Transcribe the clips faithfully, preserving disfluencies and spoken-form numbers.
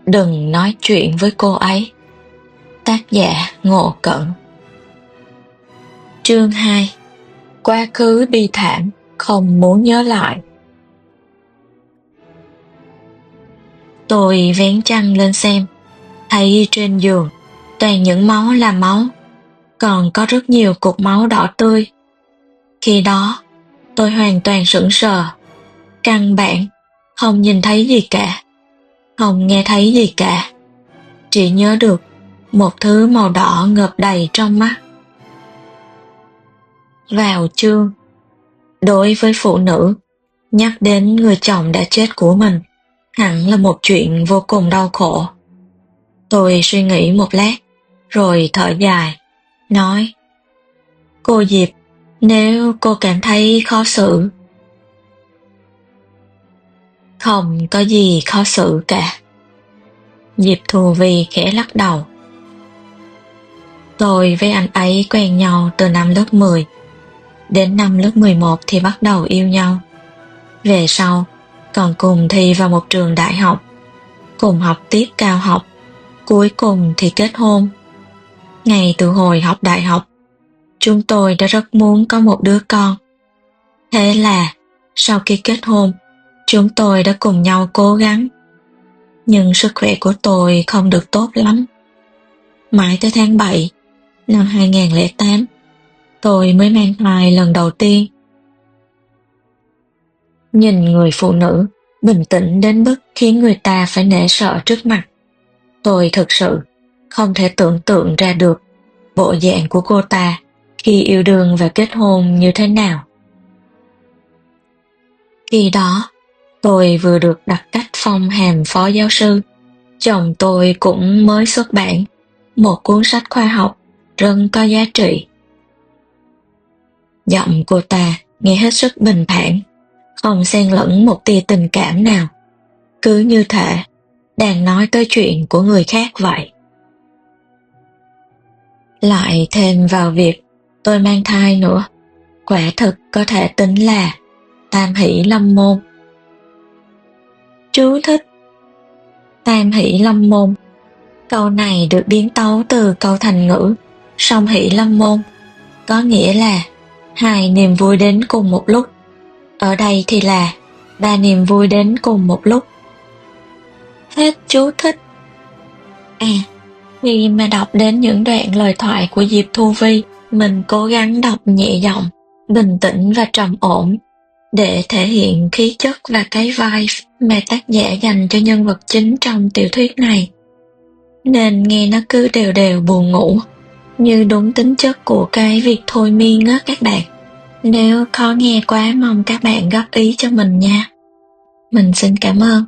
Đừng nói chuyện với cô ấy. Tác giả Ngộ Cẩn. Chương hai. Quá khứ bi thảm, không muốn nhớ lại. Tôi vén chăn lên xem, thấy trên giường toàn những máu là máu, còn có rất nhiều cục máu đỏ tươi. Khi đó, tôi hoàn toàn sững sờ, căn bản không nhìn thấy gì cả, không nghe thấy gì cả, chỉ nhớ được một thứ màu đỏ ngập đầy trong mắt. Vào chương. Đối với phụ nữ, nhắc đến người chồng đã chết của mình hẳn là một chuyện vô cùng đau khổ. Tôi suy nghĩ một lát, rồi thở dài, nói: Cô Diệp, nếu cô cảm thấy khó xử. Không có gì khó xử cả. Diệp Thù Vi khẽ lắc đầu. Tôi với anh ấy quen nhau từ năm lớp mười. Đến năm lớp mười một thì bắt đầu yêu nhau. Về sau, còn cùng thi vào một trường đại học, cùng học tiếp cao học, cuối cùng thì kết hôn. Ngay từ hồi học đại học, chúng tôi đã rất muốn có một đứa con. Thế là, sau khi kết hôn, chúng tôi đã cùng nhau cố gắng. Nhưng sức khỏe của tôi không được tốt lắm. Mãi tới tháng bảy năm hai không không tám, tôi mới mang thai lần đầu tiên. Nhìn người phụ nữ bình tĩnh đến mức khiến người ta phải nể sợ trước mặt, tôi thực sự không thể tưởng tượng ra được bộ dạng của cô ta khi yêu đương và kết hôn như thế nào. Khi đó, tôi vừa được đặt cách phong hàm phó giáo sư. Chồng tôi cũng mới xuất bản một cuốn sách khoa học rất có giá trị. Giọng cô ta nghe hết sức bình thản, không xen lẫn một tia tình cảm nào, cứ như thể đang nói tới chuyện của người khác vậy. Lại thêm vào việc tôi mang thai nữa, quả thực có thể tính là tam hỷ lâm môn. Chú thích: tam hỷ lâm môn. Câu này được biến tấu từ câu thành ngữ song hỷ lâm môn, có nghĩa là hai niềm vui đến cùng một lúc. Ở đây thì là ba niềm vui đến cùng một lúc. Hết chú thích. À, khi mà đọc đến những đoạn lời thoại của Diệp Thu Vi, mình cố gắng đọc nhẹ giọng, bình tĩnh và trầm ổn, để thể hiện khí chất và cái vibe mà tác giả dành cho nhân vật chính trong tiểu thuyết này. Nên nghe nó cứ đều đều buồn ngủ, như đúng tính chất của cái việc thôi miên á các bạn. Nếu khó nghe quá mong các bạn góp ý cho mình nha. Mình xin cảm ơn.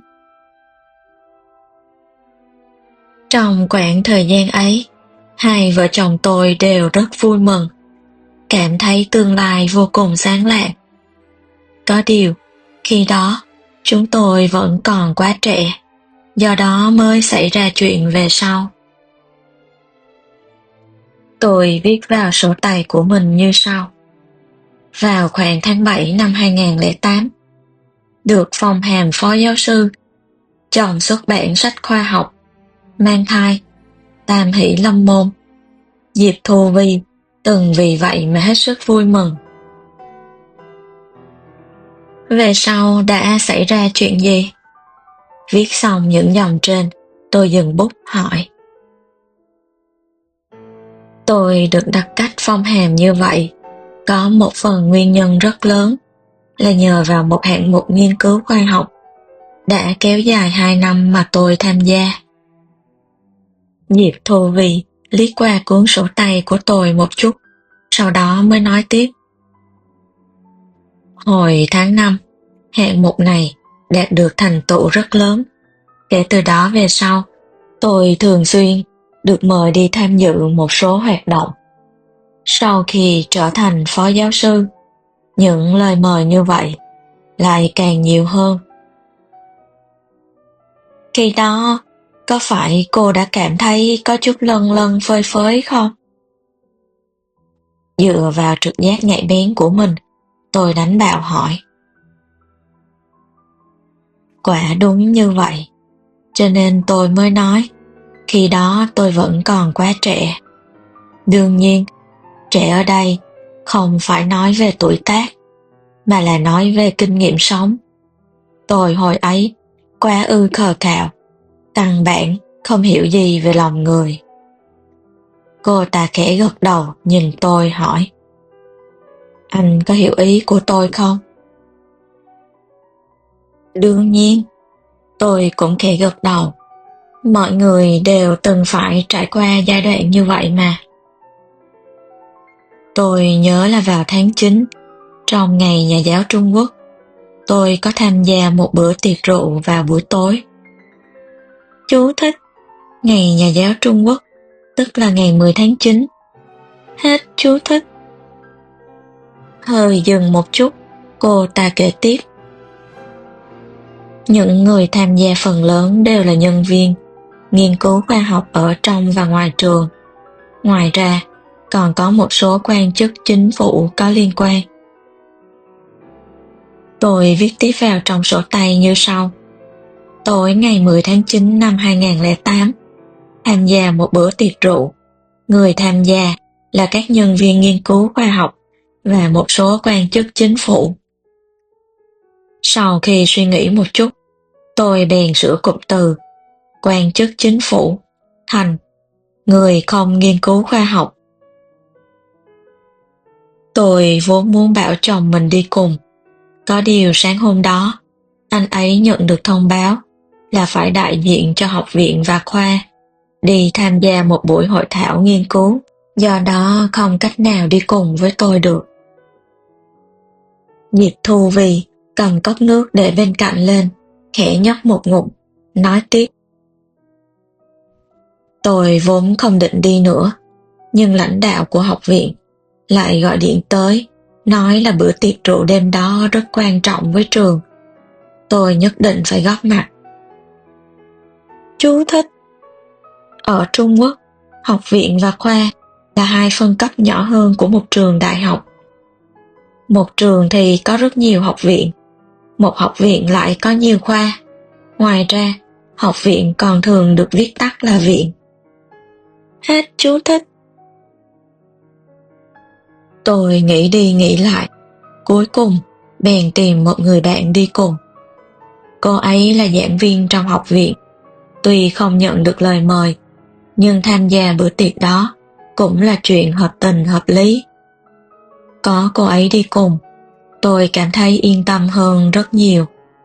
Trong khoảng thời gian ấy, hai vợ chồng tôi đều rất vui mừng, cảm thấy tương lai vô cùng sáng lạng. Có điều, khi đó, chúng tôi vẫn còn quá trẻ, do đó mới xảy ra chuyện về sau. Tôi viết vào sổ tay của mình như sau. Vào khoảng tháng bảy năm hai không không tám, được phong hàm phó giáo sư, chồng xuất bản sách khoa học, mang thai, tam hỷ lâm môn. Diệp Thu Vi từng vì vậy mà hết sức vui mừng. Về sau đã xảy ra chuyện gì? Viết xong những dòng trên, tôi dừng bút hỏi. Tôi được đặt cách phong hàm như vậy có một phần nguyên nhân rất lớn là nhờ vào một hạng mục nghiên cứu khoa học đã kéo dài hai năm mà tôi tham gia. Diệp Thu Vi liếc qua cuốn sổ tay của tôi một chút, sau đó mới nói tiếp. Hồi tháng năm, hạng mục này đạt được thành tựu rất lớn. Kể từ đó về sau, tôi thường xuyên được mời đi tham dự một số hoạt động. Sau khi trở thành phó giáo sư, những lời mời như vậy lại càng nhiều hơn. Khi đó, có phải cô đã cảm thấy có chút lâng lâng phơi phới không? Dựa vào trực giác nhạy bén của mình, tôi đánh bạo hỏi. Quả đúng như vậy. cho nên tôi mới nói, khi đó tôi vẫn còn quá trẻ. Đương nhiên, trẻ ở đây không phải nói về tuổi tác, mà là nói về kinh nghiệm sống. Tôi hồi ấy quá ư khờ khạo, căn bản không hiểu gì về lòng người. Cô ta khẽ gật đầu nhìn tôi hỏi, anh có hiểu ý của tôi không? Đương nhiên, tôi cũng khẽ gật đầu. Mọi người đều từng phải trải qua giai đoạn như vậy mà. Tôi nhớ là vào tháng chín, trong ngày Nhà giáo Trung Quốc, tôi có tham gia một bữa tiệc rượu vào buổi tối. Chú thích: ngày Nhà giáo Trung Quốc, tức là ngày mười tháng chín. Hết chú thích. Hơi dừng một chút, cô ta kể tiếp. Những người tham gia phần lớn đều là nhân viên, nghiên cứu khoa học ở trong và ngoài trường. Ngoài ra, còn có một số quan chức chính phủ có liên quan. Tôi viết tiếp vào trong sổ tay như sau. Tối ngày mười tháng chín năm hai nghìn không trăm lẻ tám, tham gia một bữa tiệc rượu. Người tham gia là các nhân viên nghiên cứu khoa học và một số quan chức chính phủ. Sau khi suy nghĩ một chút, tôi bèn sửa cụm từ quan chức chính phủ thành người không nghiên cứu khoa học. Tôi vốn muốn bảo chồng mình đi cùng. Có điều sáng hôm đó, anh ấy nhận được thông báo là phải đại diện cho học viện và khoa, đi tham gia một buổi hội thảo nghiên cứu, do đó không cách nào đi cùng với tôi được. Diệp Thu Vy cầm cốc nước để bên cạnh lên, khẽ nhấp một ngụm, nói tiếp. Tôi vốn không định đi nữa, nhưng lãnh đạo của học viện lại gọi điện tới, nói là bữa tiệc rượu đêm đó rất quan trọng với trường. Tôi nhất định phải góp mặt. Chú thích: ở Trung Quốc, học viện và khoa là hai phân cấp nhỏ hơn của một trường đại học. Một trường thì có rất nhiều học viện, một học viện lại có nhiều khoa. Ngoài ra, học viện còn thường được viết tắt là viện. Hết chú thích. Tôi nghĩ đi nghĩ lại, cuối cùng bèn tìm một người bạn đi cùng. Cô ấy là giảng viên trong học viện, tuy không nhận được lời mời, nhưng tham gia bữa tiệc đó cũng là chuyện hợp tình hợp lý. Có cô ấy đi cùng, tôi cảm thấy yên tâm hơn rất nhiều.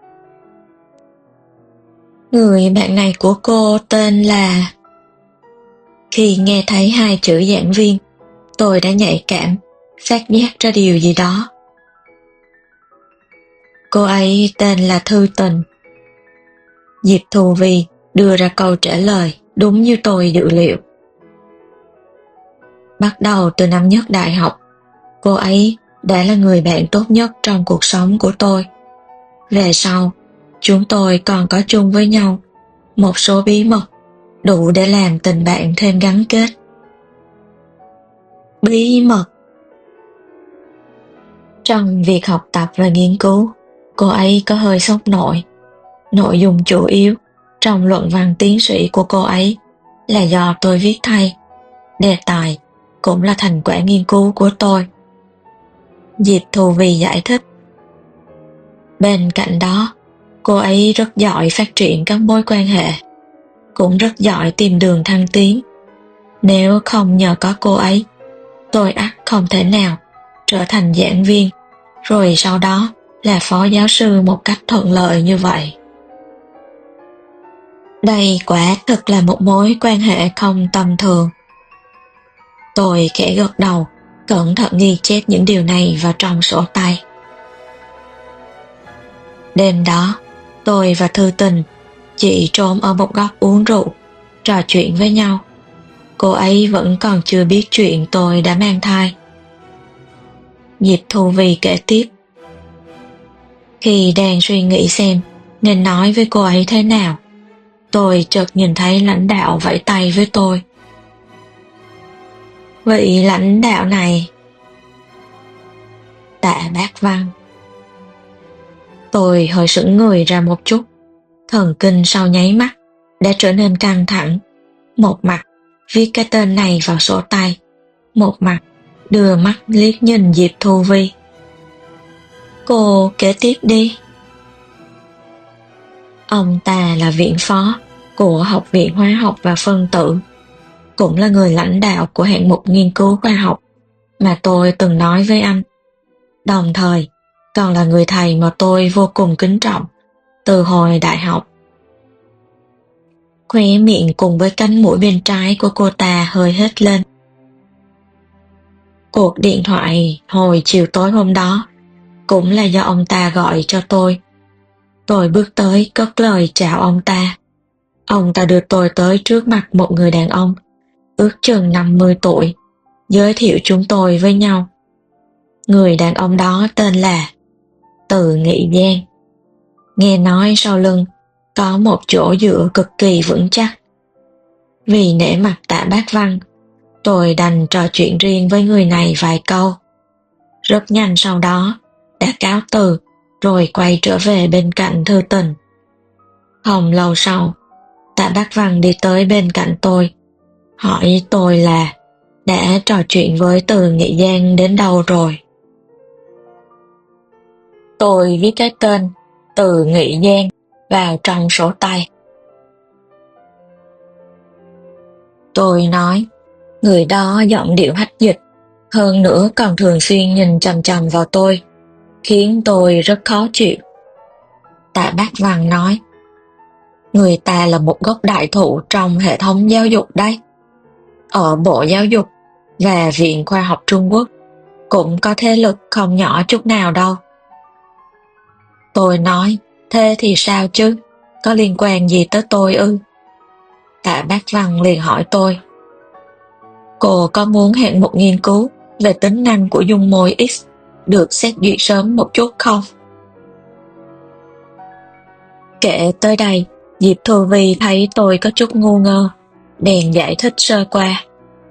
Người bạn này của cô tên là... Khi nghe thấy hai chữ giảng viên, tôi đã nhạy cảm, phát giác ra điều gì đó. Cô ấy tên là Thư Tình. Diệp Thu Vy đưa ra câu trả lời đúng như tôi dự liệu. Bắt đầu từ năm nhất đại học, cô ấy đã là người bạn tốt nhất trong cuộc sống của tôi. Về sau, chúng tôi còn có chung với nhau một số bí mật đủ để làm tình bạn thêm gắn kết. Bí mật. Trong việc học tập và nghiên cứu, cô ấy có hơi sốc nổi. Nội dung chủ yếu trong luận văn tiến sĩ của cô ấy là do tôi viết thay. Đề tài cũng là thành quả nghiên cứu của tôi. Diệp Thu Vy giải thích. Bên cạnh đó, cô ấy rất giỏi phát triển các mối quan hệ, cũng rất giỏi tìm đường thăng tiến. Nếu không nhờ có cô ấy, tôi ắt không thể nào trở thành giảng viên, rồi sau đó là phó giáo sư một cách thuận lợi như vậy. Đây quả thực là một mối quan hệ không tầm thường. Tôi khẽ gật đầu, cẩn thận ghi chép những điều này vào trong sổ tay. Đêm đó, tôi và Thư Tình chỉ trốn ở một góc uống rượu, trò chuyện với nhau. Cô ấy vẫn còn chưa biết chuyện tôi đã mang thai. Diệp Thu Vy kể tiếp. Khi đang suy nghĩ xem nên nói với cô ấy thế nào, tôi chợt nhìn thấy lãnh đạo vẫy tay với tôi. Vị lãnh đạo này... Tạ Bác Văn. Tôi hơi sững người ra một chút, thần kinh sau nháy mắt, đã trở nên căng thẳng. Một mặt viết cái tên này vào sổ tay, một mặt đưa mắt liếc nhìn Diệp Thu Vi. Cô kể tiếp đi. Ông ta là viện phó của Học viện Hóa học và Phân tử, cũng là người lãnh đạo của hạng mục nghiên cứu khoa học mà tôi từng nói với anh. Đồng thời, còn là người thầy mà tôi vô cùng kính trọng từ hồi đại học. Khóe miệng cùng với cánh mũi bên trái của cô ta hơi hét lên. Cuộc điện thoại hồi chiều tối hôm đó cũng là do ông ta gọi cho tôi. Tôi bước tới cất lời chào ông ta. Ông ta đưa tôi tới trước mặt một người đàn ông, ước chừng năm mươi tuổi, giới thiệu chúng tôi với nhau. Người đàn ông đó tên là Từ Nghị Giang. Nghe nói sau lưng có một chỗ dựa cực kỳ vững chắc. Vì nể mặt Tạ Bác Văn, tôi đành trò chuyện riêng với người này vài câu. Rất nhanh sau đó đã cáo từ rồi quay trở về bên cạnh Thư Tình. Không lâu sau, Tạ Bác Văn đi tới bên cạnh tôi, hỏi tôi là đã trò chuyện với Từ Nghị Giang đến đâu rồi. Tôi viết cái tên Từ Nghị Giang vào trong sổ tay. Tôi nói, người đó giọng điệu hách dịch, hơn nữa còn thường xuyên nhìn chằm chằm vào tôi, khiến tôi rất khó chịu. Tạ Bác Văn nói, người ta là một gốc đại thụ trong hệ thống giáo dục đấy. Ở Bộ Giáo dục và Viện Khoa học Trung Quốc cũng có thế lực không nhỏ chút nào đâu. Tôi nói, thế thì sao chứ, có liên quan gì tới tôi ư? Tạ Bác Văn liền hỏi tôi, cô có muốn hẹn một nghiên cứu về tính năng của dung môi X được xét duyệt sớm một chút không? Kể tới đây, Diệp Thu Vi thấy tôi có chút ngu ngơ, bèn giải thích sơ qua.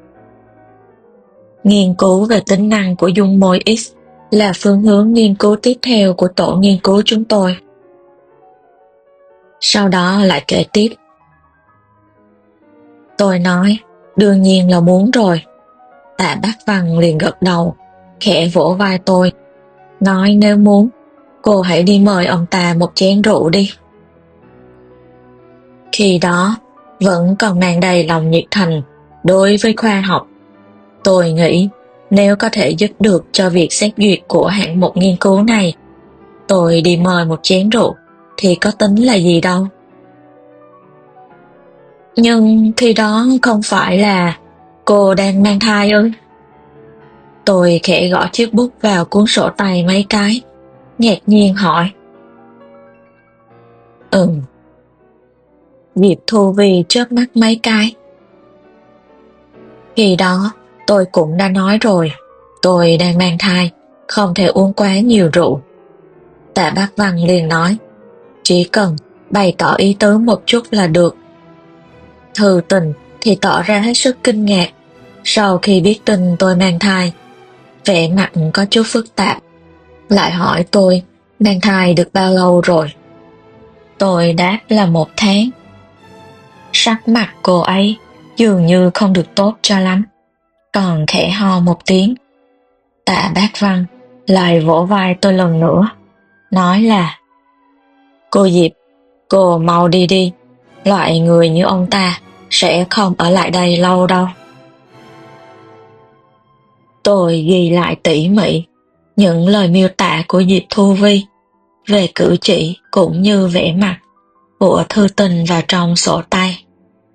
Nghiên cứu về tính năng của dung môi X là phương hướng nghiên cứu tiếp theo của tổ nghiên cứu chúng tôi. Sau đó lại kể tiếp. Tôi nói, đương nhiên là muốn rồi. Tạ Bác Văn liền gật đầu, khẽ vỗ vai tôi, nói nếu muốn, cô hãy đi mời ông ta một chén rượu đi. Khi đó, vẫn còn mang đầy lòng nhiệt thành đối với khoa học. Tôi nghĩ, nếu có thể giúp được cho việc xét duyệt của hạng mục nghiên cứu này, tôi đi mời một chén rượu thì có tính là gì đâu. Nhưng khi đó không phải là cô đang mang thai ư? Tôi khẽ gõ chiếc bút vào cuốn sổ tay mấy cái, ngạc nhiên hỏi. Ừm. Diệp Thu Vi chớp mắt mấy cái. Khi đó, tôi cũng đã nói rồi, tôi đang mang thai, không thể uống quá nhiều rượu. Tạ Bác Văn liền nói, chỉ cần bày tỏ ý tứ một chút là được. Thư Tình thì tỏ ra hết sức kinh ngạc, sau khi biết tin tôi mang thai, vẻ mặt có chút phức tạp, lại hỏi tôi mang thai được bao lâu rồi. Tôi đáp là một tháng. Sắc mặt cô ấy dường như không được tốt cho lắm, còn khẽ ho một tiếng. Tạ Bác Văn lại vỗ vai tôi lần nữa, nói là cô Diệp, cô mau đi đi, loại người như ông ta sẽ không ở lại đây lâu đâu. Tôi ghi lại tỉ mỉ những lời miêu tả của Diệp Thu Vi về cử chỉ cũng như vẻ mặt của Thư Tình vào trong sổ tay.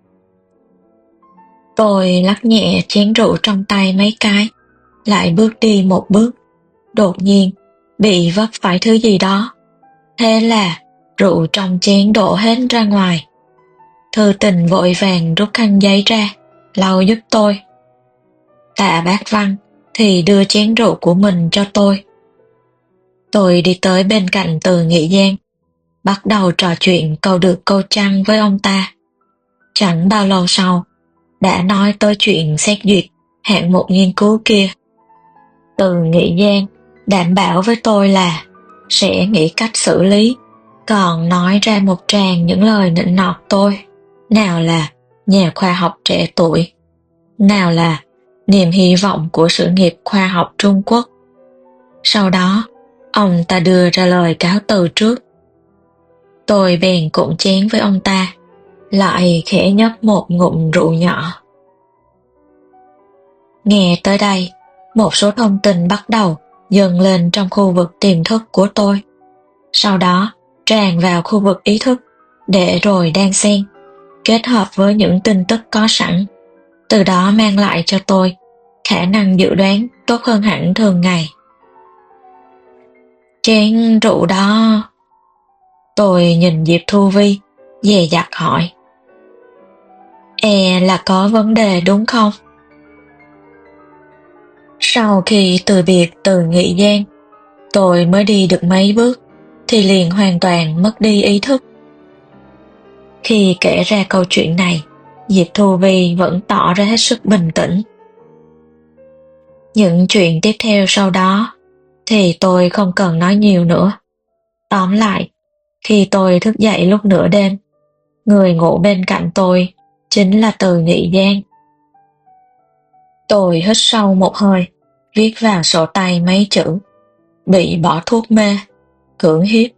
Tôi lắc nhẹ chén rượu trong tay mấy cái, lại bước đi một bước, đột nhiên bị vấp phải thứ gì đó. Thế là rượu trong chén đổ hết ra ngoài. Thư Tình vội vàng rút khăn giấy ra, lau giúp tôi. Tạ Bác Văn thì đưa chén rượu của mình cho tôi. Tôi đi tới bên cạnh Từ Nghị Giang, bắt đầu trò chuyện câu được câu trăng với ông ta. Chẳng bao lâu sau, đã nói tới chuyện xét duyệt hạng mục nghiên cứu kia. Từ Nghị Giang đảm bảo với tôi là sẽ nghĩ cách xử lý, còn nói ra một tràng những lời nịnh nọt tôi. nào là nhà khoa học trẻ tuổi, nào là niềm hy vọng của sự nghiệp khoa học Trung Quốc. Sau đó, ông ta đưa ra lời cáo từ trước. Tôi bèn cụng chén với ông ta, lại khẽ nhấp một ngụm rượu nhỏ. Nghe tới đây, một số thông tin bắt đầu dâng lên trong khu vực tiềm thức của tôi. Sau đó, tràn vào khu vực ý thức, để rồi đan xen, kết hợp với những tin tức có sẵn, từ đó mang lại cho tôi khả năng dự đoán tốt hơn hẳn thường ngày. Chén rượu đó... Tôi nhìn Diệp Thu Vi, dè dặt hỏi. E là có vấn đề đúng không? Sau khi từ biệt từ Nghị Giang, tôi mới đi được mấy bước, thì liền hoàn toàn mất đi ý thức. Khi kể ra câu chuyện này, Diệp Thu Vi vẫn tỏ ra hết sức bình tĩnh. Những chuyện tiếp theo sau đó thì tôi không cần nói nhiều nữa. Tóm lại, khi tôi thức dậy lúc nửa đêm, người ngủ bên cạnh tôi chính là Từ Nghị Giang. Tôi hít sâu một hơi, viết vào sổ tay mấy chữ: bị bỏ thuốc mê, cưỡng hiếp.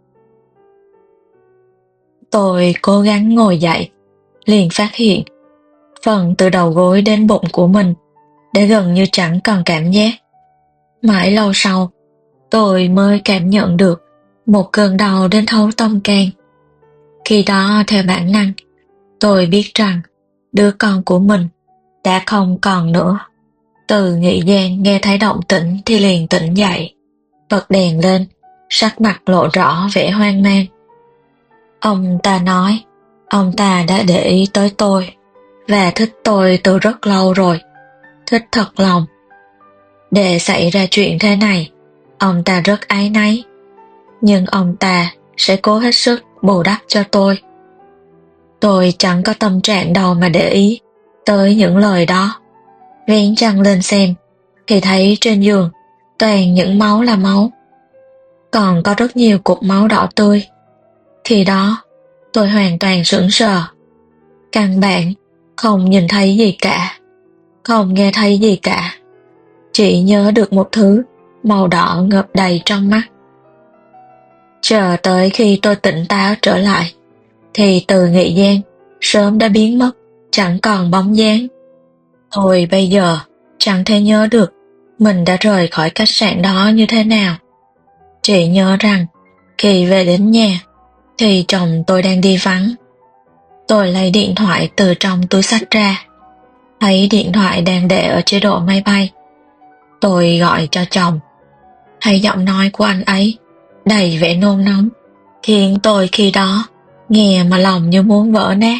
Tôi cố gắng ngồi dậy, liền phát hiện phần từ đầu gối đến bụng của mình đã gần như chẳng còn cảm giác. Mãi lâu sau, tôi mới cảm nhận được một cơn đau đến thấu tâm can. Khi đó, theo bản năng, tôi biết rằng đứa con của mình đã không còn nữa. Từ Nghị Giang nghe thấy động tĩnh thì liền tỉnh dậy, bật đèn lên, sắc mặt lộ rõ vẻ hoang mang. Ông ta nói, ông ta đã để ý tới tôi, và thích tôi từ rất lâu rồi, thích thật lòng. Để xảy ra chuyện thế này, ông ta rất áy náy, nhưng ông ta sẽ cố hết sức bù đắp cho tôi. Tôi chẳng có tâm trạng đâu mà để ý tới những lời đó. Vén chăn lên xem, thì thấy trên giường toàn những máu là máu, còn có rất nhiều cục máu đỏ tươi. Khi đó, tôi hoàn toàn sững sờ, căn bản không nhìn thấy gì cả, không nghe thấy gì cả, chỉ nhớ được một thứ màu đỏ ngập đầy trong mắt. Chờ tới khi tôi tỉnh táo trở lại, thì Từ Nghị Giang sớm đã biến mất, chẳng còn bóng dáng. Tôi bây giờ chẳng thể nhớ được mình đã rời khỏi khách sạn đó như thế nào. Chỉ nhớ rằng khi về đến nhà thì chồng tôi đang đi vắng. Tôi lấy điện thoại từ trong túi xách ra, thấy điện thoại đang để ở chế độ máy bay. Tôi gọi cho chồng, thấy giọng nói của anh ấy đầy vẻ nôn nóng, khiến tôi khi đó nghe mà lòng như muốn vỡ nát.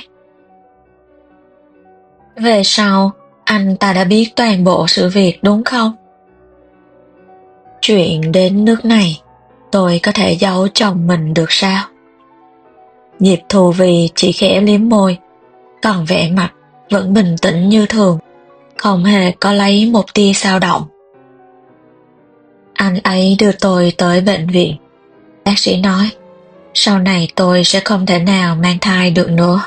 Về sau, anh ta đã biết toàn bộ sự việc đúng không? Chuyện đến nước này, tôi có thể giấu chồng mình được sao? Diệp Thu Vi chỉ khẽ liếm môi, còn vẻ mặt vẫn bình tĩnh như thường, không hề có lấy một tia dao động. Anh ấy đưa tôi tới bệnh viện. Bác sĩ nói, sau này tôi sẽ không thể nào mang thai được nữa.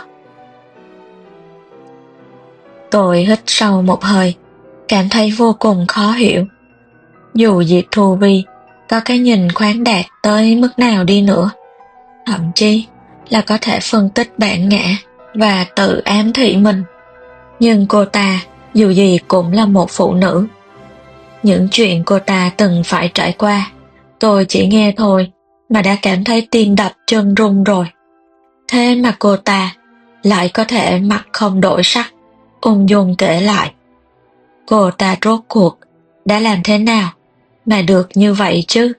Tôi hít sâu một hơi, cảm thấy vô cùng khó hiểu. Dù Diệp Thu Vi có cái nhìn khoáng đạt tới mức nào đi nữa, thậm chí là có thể phân tích bản ngã và tự ám thị mình, nhưng cô ta dù gì cũng là một phụ nữ. Những chuyện cô ta từng phải trải qua, tôi chỉ nghe thôi mà đã cảm thấy tim đập chân run rồi. Thế mà cô ta lại có thể mặt không đổi sắc, ung dung kể lại. Cô ta rốt cuộc đã làm thế nào mà được như vậy chứ?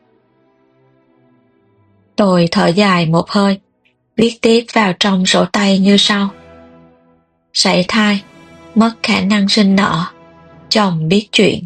Tôi thở dài một hơi, viết tiếp vào trong sổ tay như sau: sảy thai, mất khả năng sinh nở, chồng biết chuyện.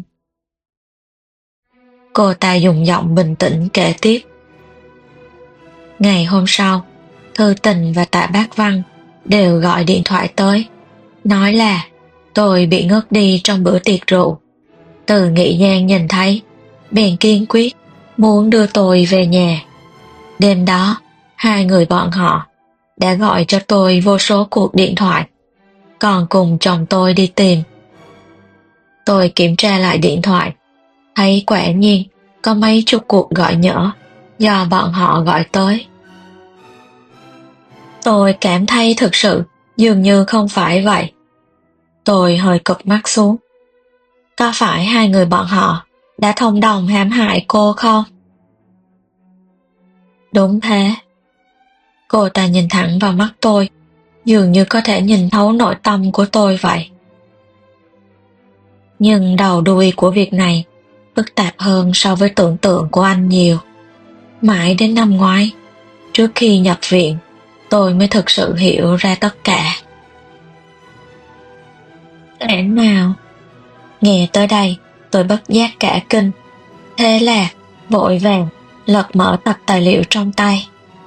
Cô ta dùng giọng bình tĩnh kể tiếp. Ngày hôm sau, Thư Tình và Tạ Bác Văn đều gọi điện thoại tới, nói là tôi bị ngất đi trong bữa tiệc rượu. Từ Nghị Giang nhìn thấy, bèn kiên quyết muốn đưa tôi về nhà. Đêm đó, hai người bọn họ đã gọi cho tôi vô số cuộc điện thoại, còn cùng chồng tôi đi tìm. Tôi kiểm tra lại điện thoại, thấy quả nhiên có mấy chục cuộc gọi nhỡ do bọn họ gọi tới. Tôi cảm thấy thực sự dường như không phải vậy. Tôi hơi cụp mắt xuống. Có phải hai người bọn họ đã thông đồng hãm hại cô không? Đúng thế. Cô ta nhìn thẳng vào mắt tôi, dường như có thể nhìn thấu nội tâm của tôi vậy. Nhưng đầu đuôi của việc này phức tạp hơn so với tưởng tượng của anh nhiều. Mãi đến năm ngoái, trước khi nhập viện, tôi mới thực sự hiểu ra tất cả. Lẽ nào? Nghe tới đây, tôi bất giác cả kinh. Thế là vội vàng lật mở tập tài liệu trong tay.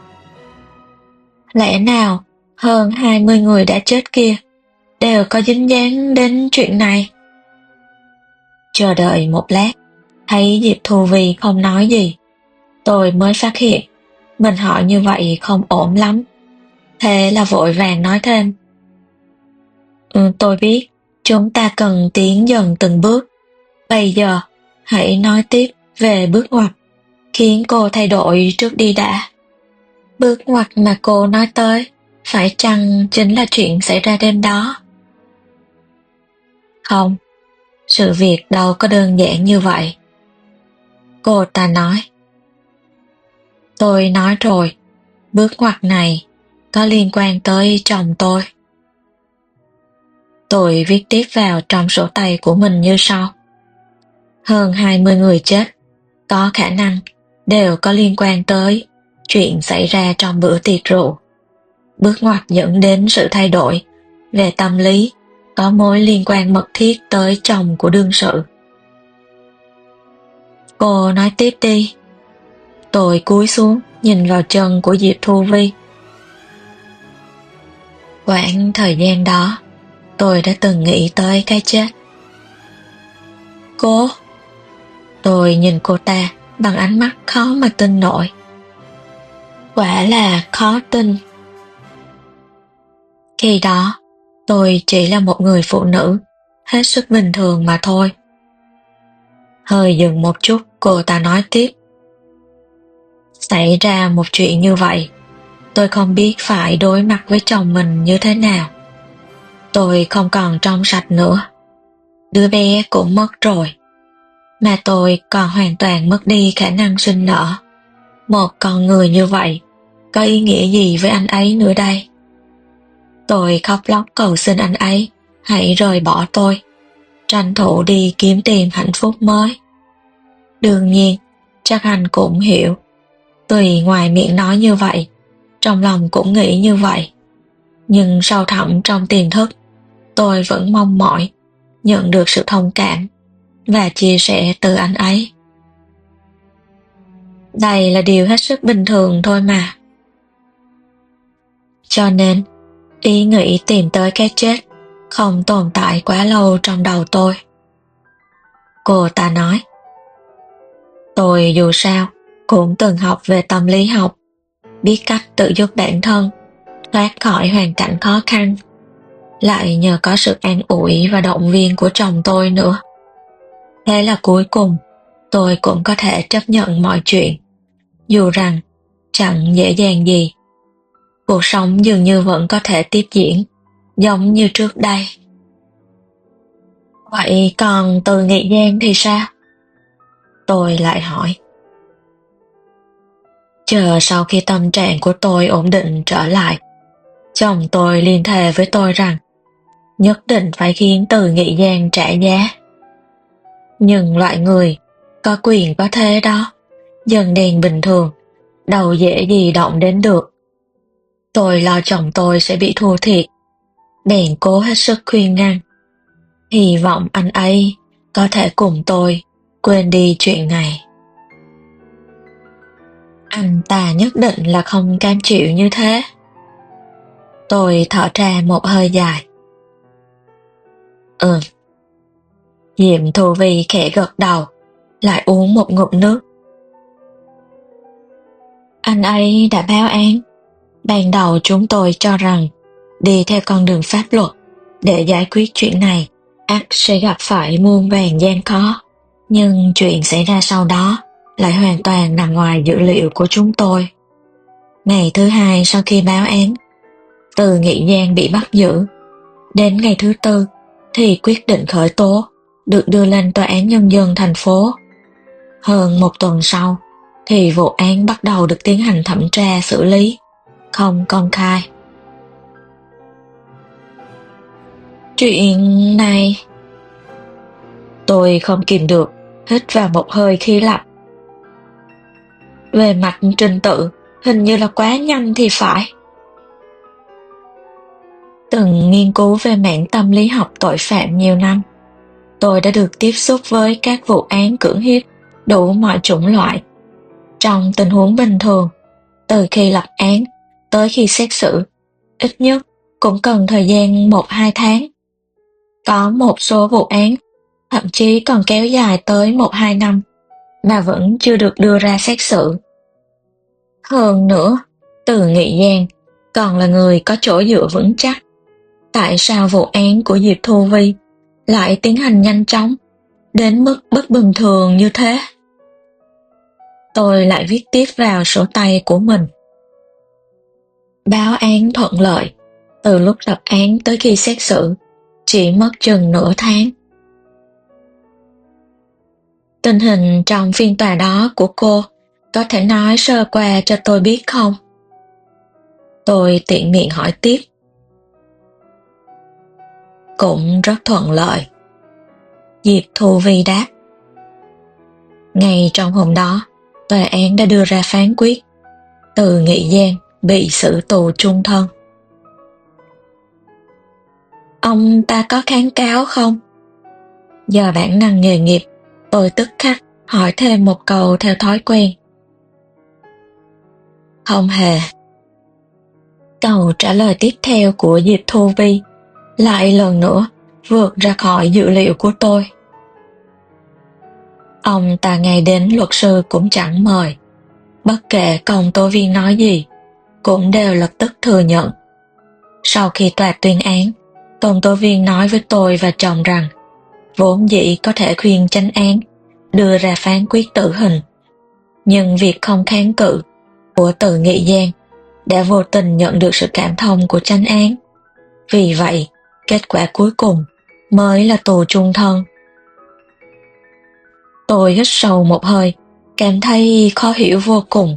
Lẽ nào hơn hai mươi người đã chết kia đều có dính dáng đến chuyện này? Chờ đợi một lát, thấy Diệp Thu Vi không nói gì, tôi mới phát hiện mình hỏi như vậy không ổn lắm. Thế là vội vàng nói thêm. Ừ, tôi biết, chúng ta cần tiến dần từng bước. Bây giờ, hãy nói tiếp về bước ngoặt khiến cô thay đổi trước đi đã. Bước ngoặt mà cô nói tới, phải chăng chính là chuyện xảy ra đêm đó? Không, sự việc đâu có đơn giản như vậy. Cô ta nói. Tôi nói rồi, bước ngoặt này có liên quan tới chồng tôi. Tôi viết tiếp vào trong sổ tay của mình như sau. Hơn hai mươi người chết, có khả năng đều có liên quan tới chuyện xảy ra trong bữa tiệc rượu. Bước ngoặt dẫn đến sự thay đổi về tâm lý, có mối liên quan mật thiết tới chồng của đương sự. Cô nói tiếp đi. Tôi cúi xuống nhìn vào chân của Diệp Thu Vi. Quãng thời gian đó, tôi đã từng nghĩ tới cái chết. Cô? Tôi nhìn cô ta bằng ánh mắt khó mà tin nổi. Quả là khó tin. Khi đó, tôi chỉ là một người phụ nữ, hết sức bình thường mà thôi. Hơi dừng một chút, cô ta nói tiếp. Xảy ra một chuyện như vậy, tôi không biết phải đối mặt với chồng mình như thế nào. Tôi không còn trong sạch nữa. Đứa bé cũng mất rồi. Mà tôi còn hoàn toàn mất đi khả năng sinh nở. Một con người như vậy, có ý nghĩa gì với anh ấy nữa đây? Tôi khóc lóc cầu xin anh ấy hãy rời bỏ tôi, tranh thủ đi kiếm tìm hạnh phúc mới. Đương nhiên, chắc anh cũng hiểu. Tùy ngoài miệng nói như vậy, trong lòng cũng nghĩ như vậy. Nhưng sâu thẳm trong tiềm thức, tôi vẫn mong mỏi nhận được sự thông cảm và chia sẻ từ anh ấy. Đây là điều hết sức bình thường thôi mà. Cho nên, ý nghĩ tìm tới cái chết không tồn tại quá lâu trong đầu tôi. Cô ta nói. Tôi dù sao cũng từng học về tâm lý học, biết cách tự giúp bản thân thoát khỏi hoàn cảnh khó khăn, lại nhờ có sự an ủi và động viên của chồng tôi nữa. Thế là cuối cùng tôi cũng có thể chấp nhận mọi chuyện, dù rằng chẳng dễ dàng gì. Cuộc sống dường như vẫn có thể tiếp diễn giống như trước đây. Vậy còn Từ Nghị Giang thì sao? Tôi lại hỏi. Chờ sau khi tâm trạng của tôi ổn định trở lại, chồng tôi liên thề với tôi rằng nhất định phải khiến Từ Nghị Giang trả giá. Nhưng loại người có quyền có thế đó, dần đèn bình thường, đâu dễ gì động đến được. Tôi lo chồng tôi sẽ bị thua thiệt, bèn cố hết sức khuyên ngăn, hy vọng anh ấy có thể cùng tôi quên đi chuyện này. Anh ta nhất định là không cam chịu như thế. Tôi thở ra một hơi dài. Ừ. Diệm Thu Vi khẽ gật đầu, lại uống một ngụm nước. Anh ấy đã báo án. Ban đầu chúng tôi cho rằng đi theo con đường pháp luật để giải quyết chuyện này ắt sẽ gặp phải muôn vàn gian khó, nhưng chuyện xảy ra sau đó lại hoàn toàn nằm ngoài dữ liệu của chúng tôi. Ngày thứ hai sau khi báo án, Từ Nghị Giang bị bắt giữ. Đến ngày thứ tư thì quyết định khởi tố được đưa lên Tòa án Nhân dân thành phố. Hơn một tuần sau thì vụ án bắt đầu được tiến hành thẩm tra xử lý, không công khai. Chuyện này... Tôi không kìm được, hít vào một hơi khí lạnh. Về mặt trình tự, hình như là quá nhanh thì phải. Từng nghiên cứu về mảng tâm lý học tội phạm nhiều năm, tôi đã được tiếp xúc với các vụ án cưỡng hiếp đủ mọi chủng loại. Trong tình huống bình thường, từ khi lập án tới khi xét xử, ít nhất cũng cần thời gian một hai tháng. Có một số vụ án thậm chí còn kéo dài tới một hai năm mà vẫn chưa được đưa ra xét xử. Hơn nữa, Từ Nghị Giang còn là người có chỗ dựa vững chắc. Tại sao vụ án của Diệp Thu Vi lại tiến hành nhanh chóng đến mức bất bình thường như thế? Tôi lại viết tiếp vào sổ tay của mình. Báo án thuận lợi, từ lúc lập án tới khi xét xử chỉ mất chừng nửa tháng. Tình hình trong phiên tòa đó của cô có thể nói sơ qua cho tôi biết không? Tôi tiện miệng hỏi tiếp. Cũng rất thuận lợi, Diệp Thu Vi đáp. Ngay trong hôm đó, tòa án đã đưa ra phán quyết Từ Nghị Giang bị xử tù chung thân. Ông ta có kháng cáo không? Do bản năng nghề nghiệp, tôi tức khắc hỏi thêm một câu theo thói quen. Không hề. Câu trả lời tiếp theo của Diệp Thu Vi lại lần nữa vượt ra khỏi dữ liệu của tôi. Ông ta ngay đến luật sư cũng chẳng mời. Bất kể công tố viên nói gì, cũng đều lập tức thừa nhận. Sau khi tòa tuyên án, công tố viên nói với tôi và chồng rằng vốn dĩ có thể khuyên chánh án đưa ra phán quyết tử hình, nhưng việc không kháng cự của Từ Nghị Giang đã vô tình nhận được sự cảm thông của chánh án. Vì vậy, kết quả cuối cùng mới là tù chung thân. Tôi hít sâu một hơi, cảm thấy khó hiểu vô cùng.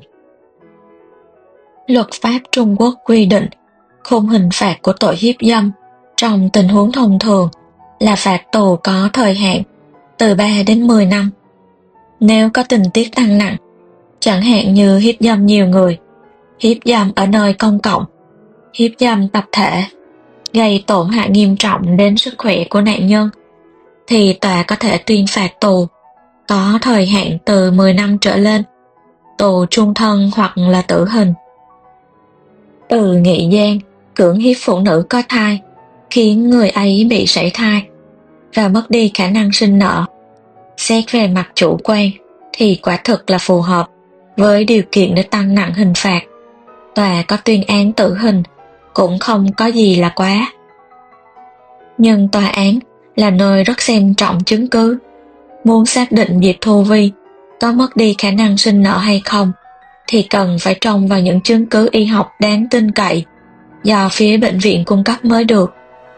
Luật pháp Trung Quốc quy định khung hình phạt của tội hiếp dâm trong tình huống thông thường là phạt tù có thời hạn từ ba đến mười năm. Nếu có tình tiết tăng nặng, chẳng hạn như hiếp dâm nhiều người, hiếp dâm ở nơi công cộng, hiếp dâm tập thể, gây tổn hại nghiêm trọng đến sức khỏe của nạn nhân, thì tòa có thể tuyên phạt tù có thời hạn từ mười năm trở lên, tù chung thân hoặc là tử hình. Từ Nghị Giang cưỡng hiếp phụ nữ có thai, khiến người ấy bị sảy thai và mất đi khả năng sinh nở. Xét về mặt chủ quan thì quả thực là phù hợp với điều kiện để tăng nặng hình phạt. Tòa có tuyên án tử hình cũng không có gì là quá. Nhưng tòa án là nơi rất xem trọng chứng cứ. Muốn xác định Diệp Thu Vi có mất đi khả năng sinh nở hay không thì cần phải trông vào những chứng cứ y học đáng tin cậy do phía bệnh viện cung cấp mới được.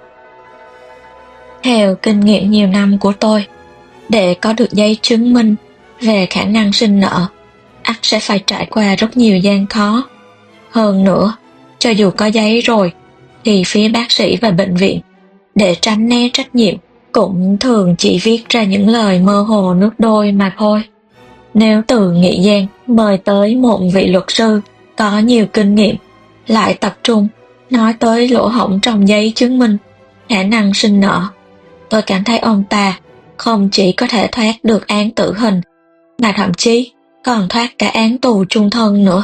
Theo kinh nghiệm nhiều năm của tôi, để có được giấy chứng minh về khả năng sinh nở, ắt sẽ phải trải qua rất nhiều gian khó. Hơn nữa, cho dù có giấy rồi, thì phía bác sĩ và bệnh viện, để tránh né trách nhiệm, cũng thường chỉ viết ra những lời mơ hồ nước đôi mà thôi. Nếu Từ Nghị Giang mời tới một vị luật sư có nhiều kinh nghiệm, lại tập trung nói tới lỗ hổng trong giấy chứng minh khả năng sinh nở, tôi cảm thấy ông ta không chỉ có thể thoát được án tử hình, mà thậm chí còn thoát cả án tù chung thân nữa.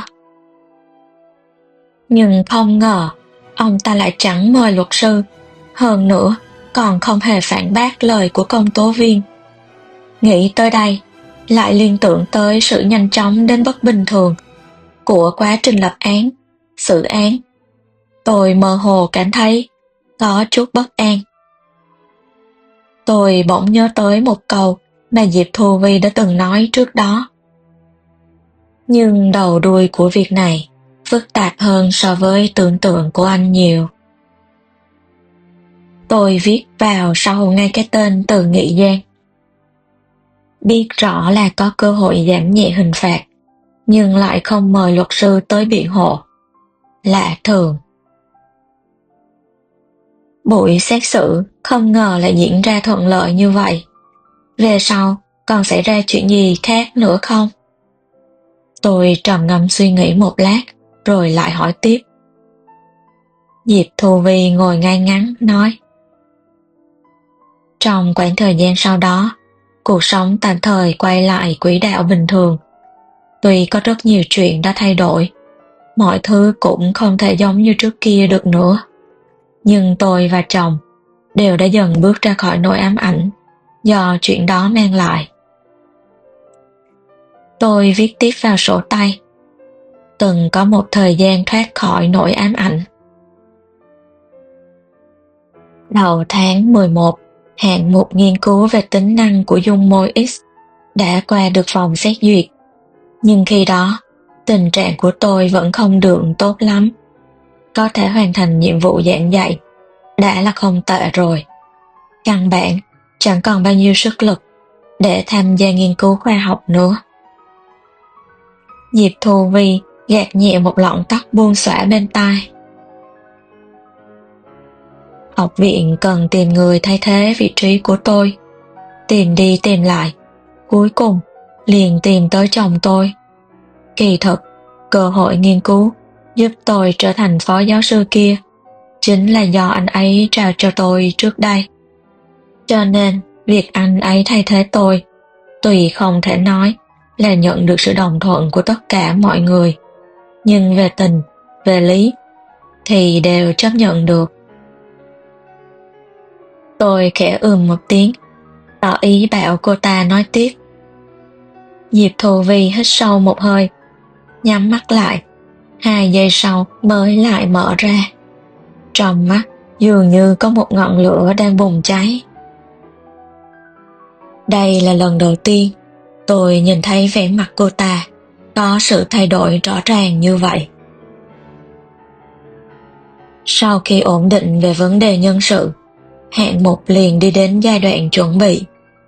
Nhưng không ngờ, ông ta lại chẳng mời luật sư, hơn nữa còn không hề phản bác lời của công tố viên. Nghĩ tới đây, lại liên tưởng tới sự nhanh chóng đến bất bình thường của quá trình lập án, xử án. Tôi mơ hồ cảm thấy có chút bất an. Tôi bỗng nhớ tới một câu mà Diệp Thu Vi đã từng nói trước đó. Nhưng đầu đuôi của việc này phức tạp hơn so với tưởng tượng của anh nhiều. Tôi viết vào sau ngay cái tên Từ Nghị Giang. Biết rõ là có cơ hội giảm nhẹ hình phạt, nhưng lại không mời luật sư tới biện hộ. Lạ thường. Buổi xét xử không ngờ lại diễn ra thuận lợi như vậy. Về sau còn xảy ra chuyện gì khác nữa không? Tôi trầm ngâm suy nghĩ một lát, rồi lại hỏi tiếp. Diệp Thu Vi ngồi ngay ngắn nói. Trong khoảng thời gian sau đó, cuộc sống tạm thời quay lại quỹ đạo bình thường. Tuy có rất nhiều chuyện đã thay đổi, mọi thứ cũng không thể giống như trước kia được nữa. Nhưng tôi và chồng đều đã dần bước ra khỏi nỗi ám ảnh do chuyện đó mang lại. Tôi viết tiếp vào sổ tay. Từng có một thời gian thoát khỏi nỗi ám ảnh. Đầu tháng mười một, hạng mục nghiên cứu về tính năng của dung môi X đã qua được phòng xét duyệt. Nhưng khi đó, tình trạng của tôi vẫn không được tốt lắm. Có thể hoàn thành nhiệm vụ giảng dạy đã là không tệ rồi. Căn bản chẳng còn bao nhiêu sức lực để tham gia nghiên cứu khoa học nữa. Diệp Thu Vi gạt nhẹ một lọn tóc buông xõa bên tai. Học viện cần tìm người thay thế vị trí của tôi. Tìm đi tìm lại, cuối cùng liền tìm tới chồng tôi. Kỳ thực, cơ hội nghiên cứu giúp tôi trở thành phó giáo sư kia chính là do anh ấy trao cho tôi trước đây. Cho nên, việc anh ấy thay thế tôi, tuy không thể nói là nhận được sự đồng thuận của tất cả mọi người, nhưng về tình, về lý, thì đều chấp nhận được. Tôi khẽ ừm một tiếng, tỏ ý bảo cô ta nói tiếp. Diệp Thu Vi hít sâu một hơi, nhắm mắt lại, hai giây sau mới lại mở ra. Trong mắt dường như có một ngọn lửa đang bùng cháy. Đây là lần đầu tiên tôi nhìn thấy vẻ mặt cô ta có sự thay đổi rõ ràng như vậy. Sau khi ổn định về vấn đề nhân sự, hạng mục liền đi đến giai đoạn chuẩn bị.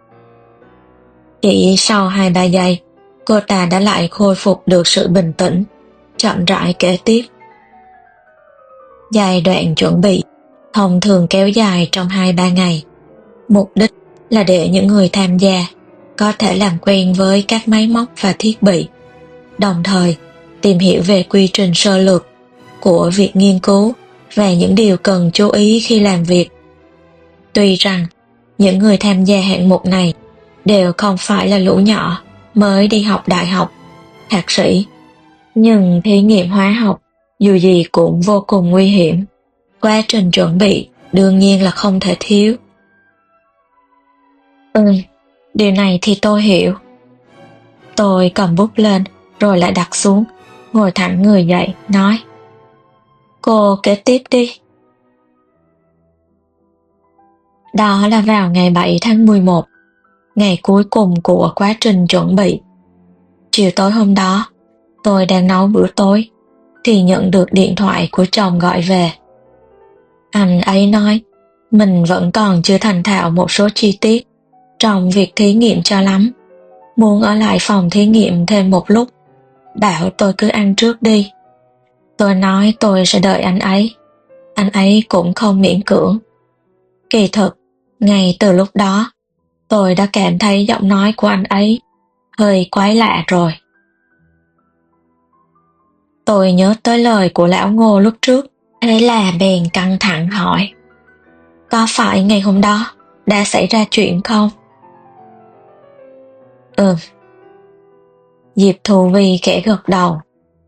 Chỉ sau hai ba giây, cô ta đã lại khôi phục được sự bình tĩnh, chậm rãi kể tiếp. Giai đoạn chuẩn bị thông thường kéo dài trong hai ba ngày. Mục đích là để những người tham gia có thể làm quen với các máy móc và thiết bị, đồng thời tìm hiểu về quy trình sơ lược của việc nghiên cứu và những điều cần chú ý khi làm việc. Tuy rằng những người tham gia hạng mục này đều không phải là lũ nhỏ mới đi học đại học, thạc sĩ, nhưng thí nghiệm hóa học dù gì cũng vô cùng nguy hiểm. Quá trình chuẩn bị đương nhiên là không thể thiếu. Ừ, điều này thì tôi hiểu. Tôi cầm bút lên rồi lại đặt xuống, ngồi thẳng người dậy, nói. Cô kể tiếp đi. Đó là vào ngày bảy tháng mười một, ngày cuối cùng của quá trình chuẩn bị. Chiều tối hôm đó, tôi đang nấu bữa tối, thì nhận được điện thoại của chồng gọi về. Anh ấy nói, mình vẫn còn chưa thành thạo một số chi tiết trong việc thí nghiệm cho lắm, muốn ở lại phòng thí nghiệm thêm một lúc, bảo tôi cứ ăn trước đi. Tôi nói tôi sẽ đợi anh ấy, anh ấy cũng không miễn cưỡng. Kỳ thực, ngay từ lúc đó, tôi đã cảm thấy giọng nói của anh ấy hơi quái lạ rồi. Tôi nhớ tới lời của lão Ngô lúc trước, thế là bèn căng thẳng hỏi. Có phải ngày hôm đó đã xảy ra chuyện không? Ừ. Diệp Thu Vi khẽ gật đầu.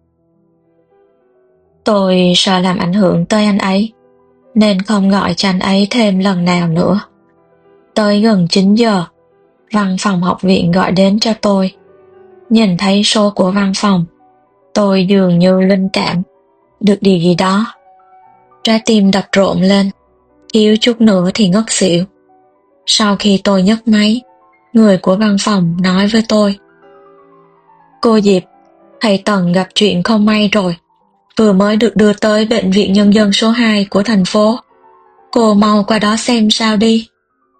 Tôi sợ làm ảnh hưởng tới anh ấy, nên không gọi cho anh ấy thêm lần nào nữa. Tới gần chín giờ, văn phòng học viện gọi đến cho tôi. Nhìn thấy số của văn phòng, tôi dường như linh cảm, được điều gì đó. Trái tim đập rộn lên, thiếu chút nữa thì ngất xỉu. Sau khi tôi nhấc máy, người của văn phòng nói với tôi: Cô Diệp, thầy Tần gặp chuyện không may rồi, vừa mới được đưa tới Bệnh viện Nhân dân số hai của thành phố. Cô mau qua đó xem sao đi.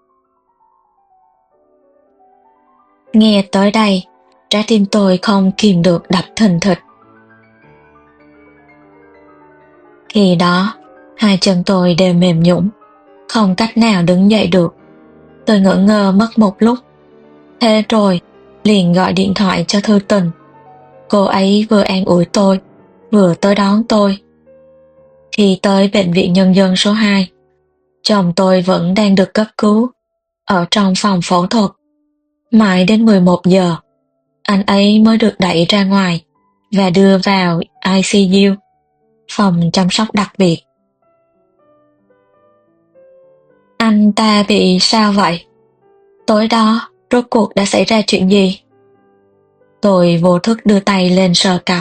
Nghe tới đây, trái tim tôi không kìm được đập thình thịch. Khi đó, hai chân tôi đều mềm nhũn, không cách nào đứng dậy được. Tôi ngỡ ngơ mất một lúc. Thế rồi, liền gọi điện thoại cho Thư Tình. Cô ấy vừa an ủi tôi, vừa tới đón tôi. Khi tới Bệnh viện Nhân dân số hai, chồng tôi vẫn đang được cấp cứu, ở trong phòng phẫu thuật. Mãi đến mười một giờ, anh ấy mới được đẩy ra ngoài và đưa vào i xê u, phòng chăm sóc đặc biệt. Anh ta bị sao vậy? Tối đó, rốt cuộc đã xảy ra chuyện gì? Tôi vô thức đưa tay lên sờ cằm.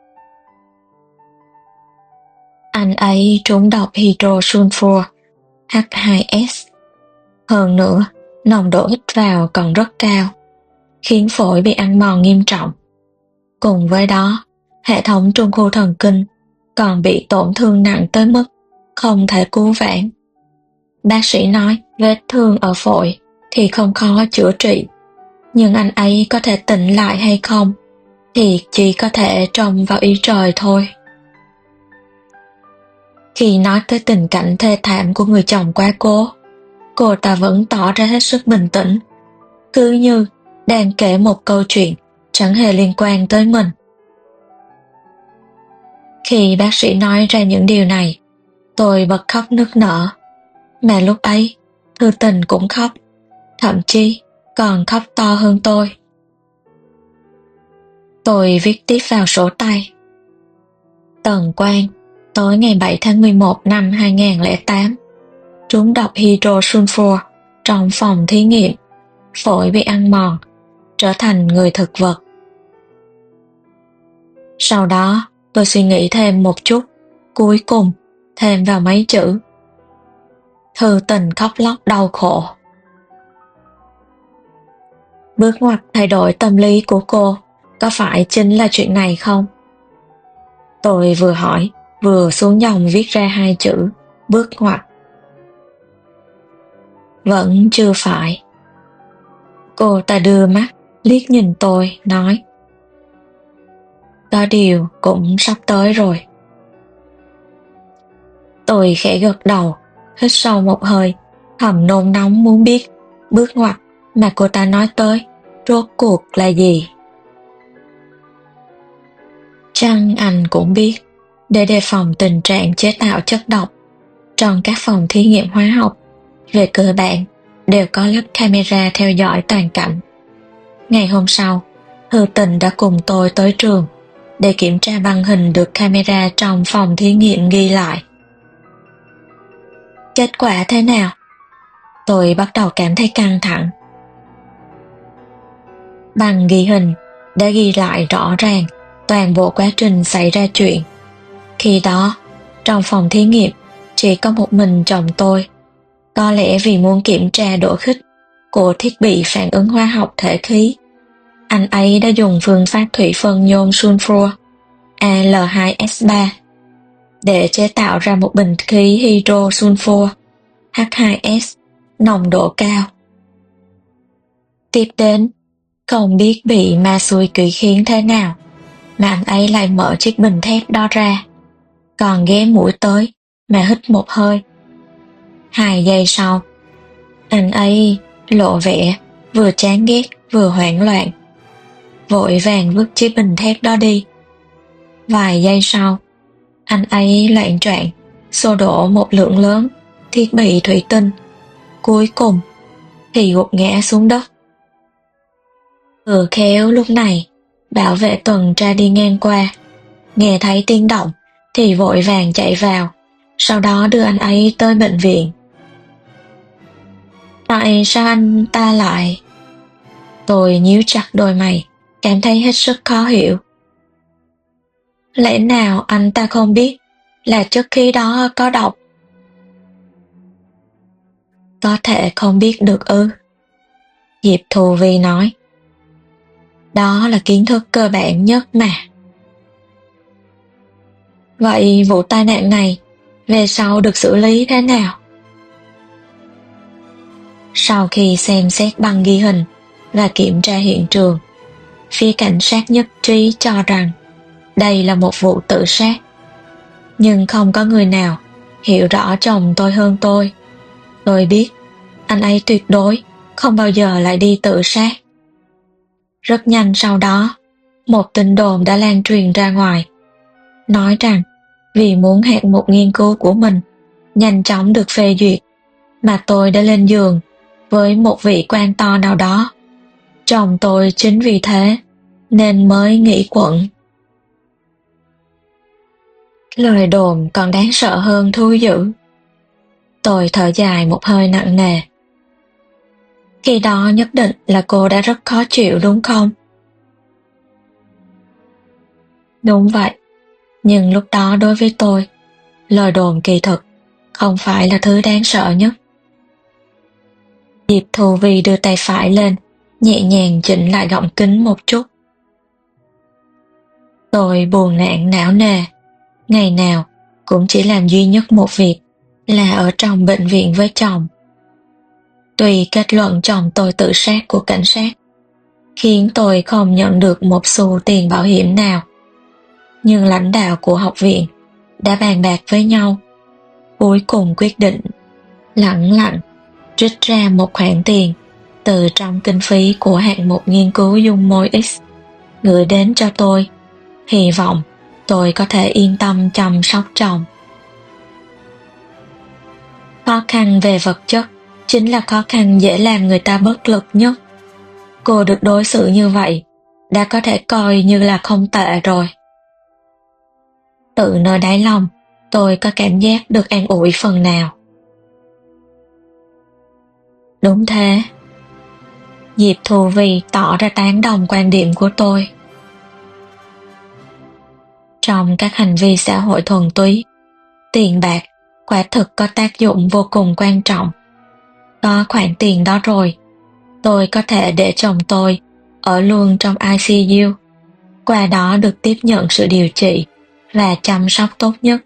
Anh ấy trúng độc hydrosulfur H hai S. Hơn nữa, nồng độ hít vào còn rất cao, khiến phổi bị ăn mòn nghiêm trọng. Cùng với đó, hệ thống trung khu thần kinh còn bị tổn thương nặng tới mức không thể cứu vãn. Bác sĩ nói vết thương ở phổi thì không khó chữa trị, nhưng anh ấy có thể tỉnh lại hay không thì chỉ có thể trông vào ý trời thôi. Khi nói tới tình cảnh thê thảm của người chồng quá cố, cô ta vẫn tỏ ra hết sức bình tĩnh, cứ như đang kể một câu chuyện chẳng hề liên quan tới mình. Khi bác sĩ nói ra những điều này, tôi bật khóc nức nở. Mà lúc ấy, Thư Tình cũng khóc, thậm chí còn khóc to hơn tôi. Tôi viết tiếp vào sổ tay: Tần Quang, tối ngày bảy tháng mười một năm hai nghìn không trăm lẻ tám, trúng độc hydrosulfur trong phòng thí nghiệm, phổi bị ăn mòn, trở thành người thực vật. Sau đó, tôi suy nghĩ thêm một chút, cuối cùng thêm vào mấy chữ: Thư Tình khóc lóc đau khổ. Bước ngoặt thay đổi tâm lý của cô có phải chính là chuyện này không? Tôi vừa hỏi, vừa xuống dòng viết ra hai chữ bước ngoặt. Vẫn chưa phải. Cô ta đưa mắt, liếc nhìn tôi, nói: Có điều cũng sắp tới rồi. Tôi khẽ gật đầu, hít sâu một hơi, thầm nôn nóng muốn biết bước ngoặt mà cô ta nói tới rốt cuộc là gì. Chăng anh cũng biết, để đề phòng tình trạng chế tạo chất độc, trong các phòng thí nghiệm hóa học, về cơ bản đều có lắp camera theo dõi toàn cảnh. Ngày hôm sau, Thư Tình đã cùng tôi tới trường để kiểm tra băng hình được camera trong phòng thí nghiệm ghi lại. Kết quả thế nào? Tôi bắt đầu cảm thấy căng thẳng. Băng ghi hình đã ghi lại rõ ràng toàn bộ quá trình xảy ra chuyện. Khi đó, trong phòng thí nghiệm chỉ có một mình chồng tôi. Có lẽ vì muốn kiểm tra độ khích của thiết bị phản ứng hóa học thể khí, anh ấy đã dùng phương pháp thủy phân nhôm sulfur A L hai S ba để chế tạo ra một bình khí hydrosulfur H hai S nồng độ cao. Tiếp đến, không biết bị ma xui quỷ khiến thế nào mà anh ấy lại mở chiếc bình thép đó ra, còn ghé mũi tới mà hít một hơi. Hai giây sau, anh ấy lộ vẻ vừa chán ghét vừa hoảng loạn, vội vàng vứt chiếc bình thép đó đi. Vài giây sau, anh ấy loạng choạng xô đổ một lượng lớn thiết bị thủy tinh, cuối cùng thì gục ngã xuống đất. Vừa khéo lúc này, bảo vệ tuần tra đi ngang qua, nghe thấy tiếng động thì vội vàng chạy vào, sau đó đưa anh ấy tới bệnh viện. Tại sao anh ta lại... Tôi nhíu chặt đôi mày, cảm thấy hết sức khó hiểu. Lẽ nào anh ta không biết là chất khí đó có độc. Có thể không biết được ư? Diệp Thù Vi nói. Đó là kiến thức cơ bản nhất mà. Vậy vụ tai nạn này về sau được xử lý thế nào? Sau khi xem xét băng ghi hình và kiểm tra hiện trường, phía cảnh sát nhất trí cho rằng đây là một vụ tự sát. Nhưng không có người nào hiểu rõ chồng tôi hơn tôi. Tôi biết anh ấy tuyệt đối không bao giờ lại đi tự sát. Rất nhanh sau đó, một tin đồn đã lan truyền ra ngoài, nói rằng vì muốn hạng mục nghiên cứu của mình nhanh chóng được phê duyệt, mà tôi đã lên giường với một vị quan to nào đó. Chồng tôi chính vì thế nên mới nghỉ quận. Lời đồn còn đáng sợ hơn thú dữ. Tôi thở dài một hơi nặng nề. Khi đó nhất định là cô đã rất khó chịu đúng không? Đúng vậy, nhưng lúc đó đối với tôi, lời đồn kỳ thực không phải là thứ đáng sợ nhất. Diệp Thù Vi đưa tay phải lên, nhẹ nhàng chỉnh lại gọng kính một chút. Tôi buồn nản não nề, ngày nào cũng chỉ làm duy nhất một việc là ở trong bệnh viện với chồng. Tuy kết luận chồng tôi tự sát của cảnh sát khiến tôi không nhận được một xu tiền bảo hiểm nào, nhưng lãnh đạo của học viện đã bàn bạc với nhau, cuối cùng quyết định lẳng lặng trích ra một khoản tiền từ trong kinh phí của hạng mục nghiên cứu dung môi X gửi đến cho tôi, hy vọng tôi có thể yên tâm chăm sóc chồng. Khó khăn về vật chất chính là khó khăn dễ làm người ta bất lực nhất. Cô được đối xử như vậy đã có thể coi như là không tệ rồi. Tự nơi đáy lòng, tôi có cảm giác được an ủi phần nào. Đúng thế. Diệp Thù Vi tỏ ra tán đồng quan điểm của tôi. Trong các hành vi xã hội thuần túy, tiền bạc quả thực có tác dụng vô cùng quan trọng. Có khoản tiền đó rồi, tôi có thể để chồng tôi ở luôn trong i xê u, qua đó được tiếp nhận sự điều trị và chăm sóc tốt nhất.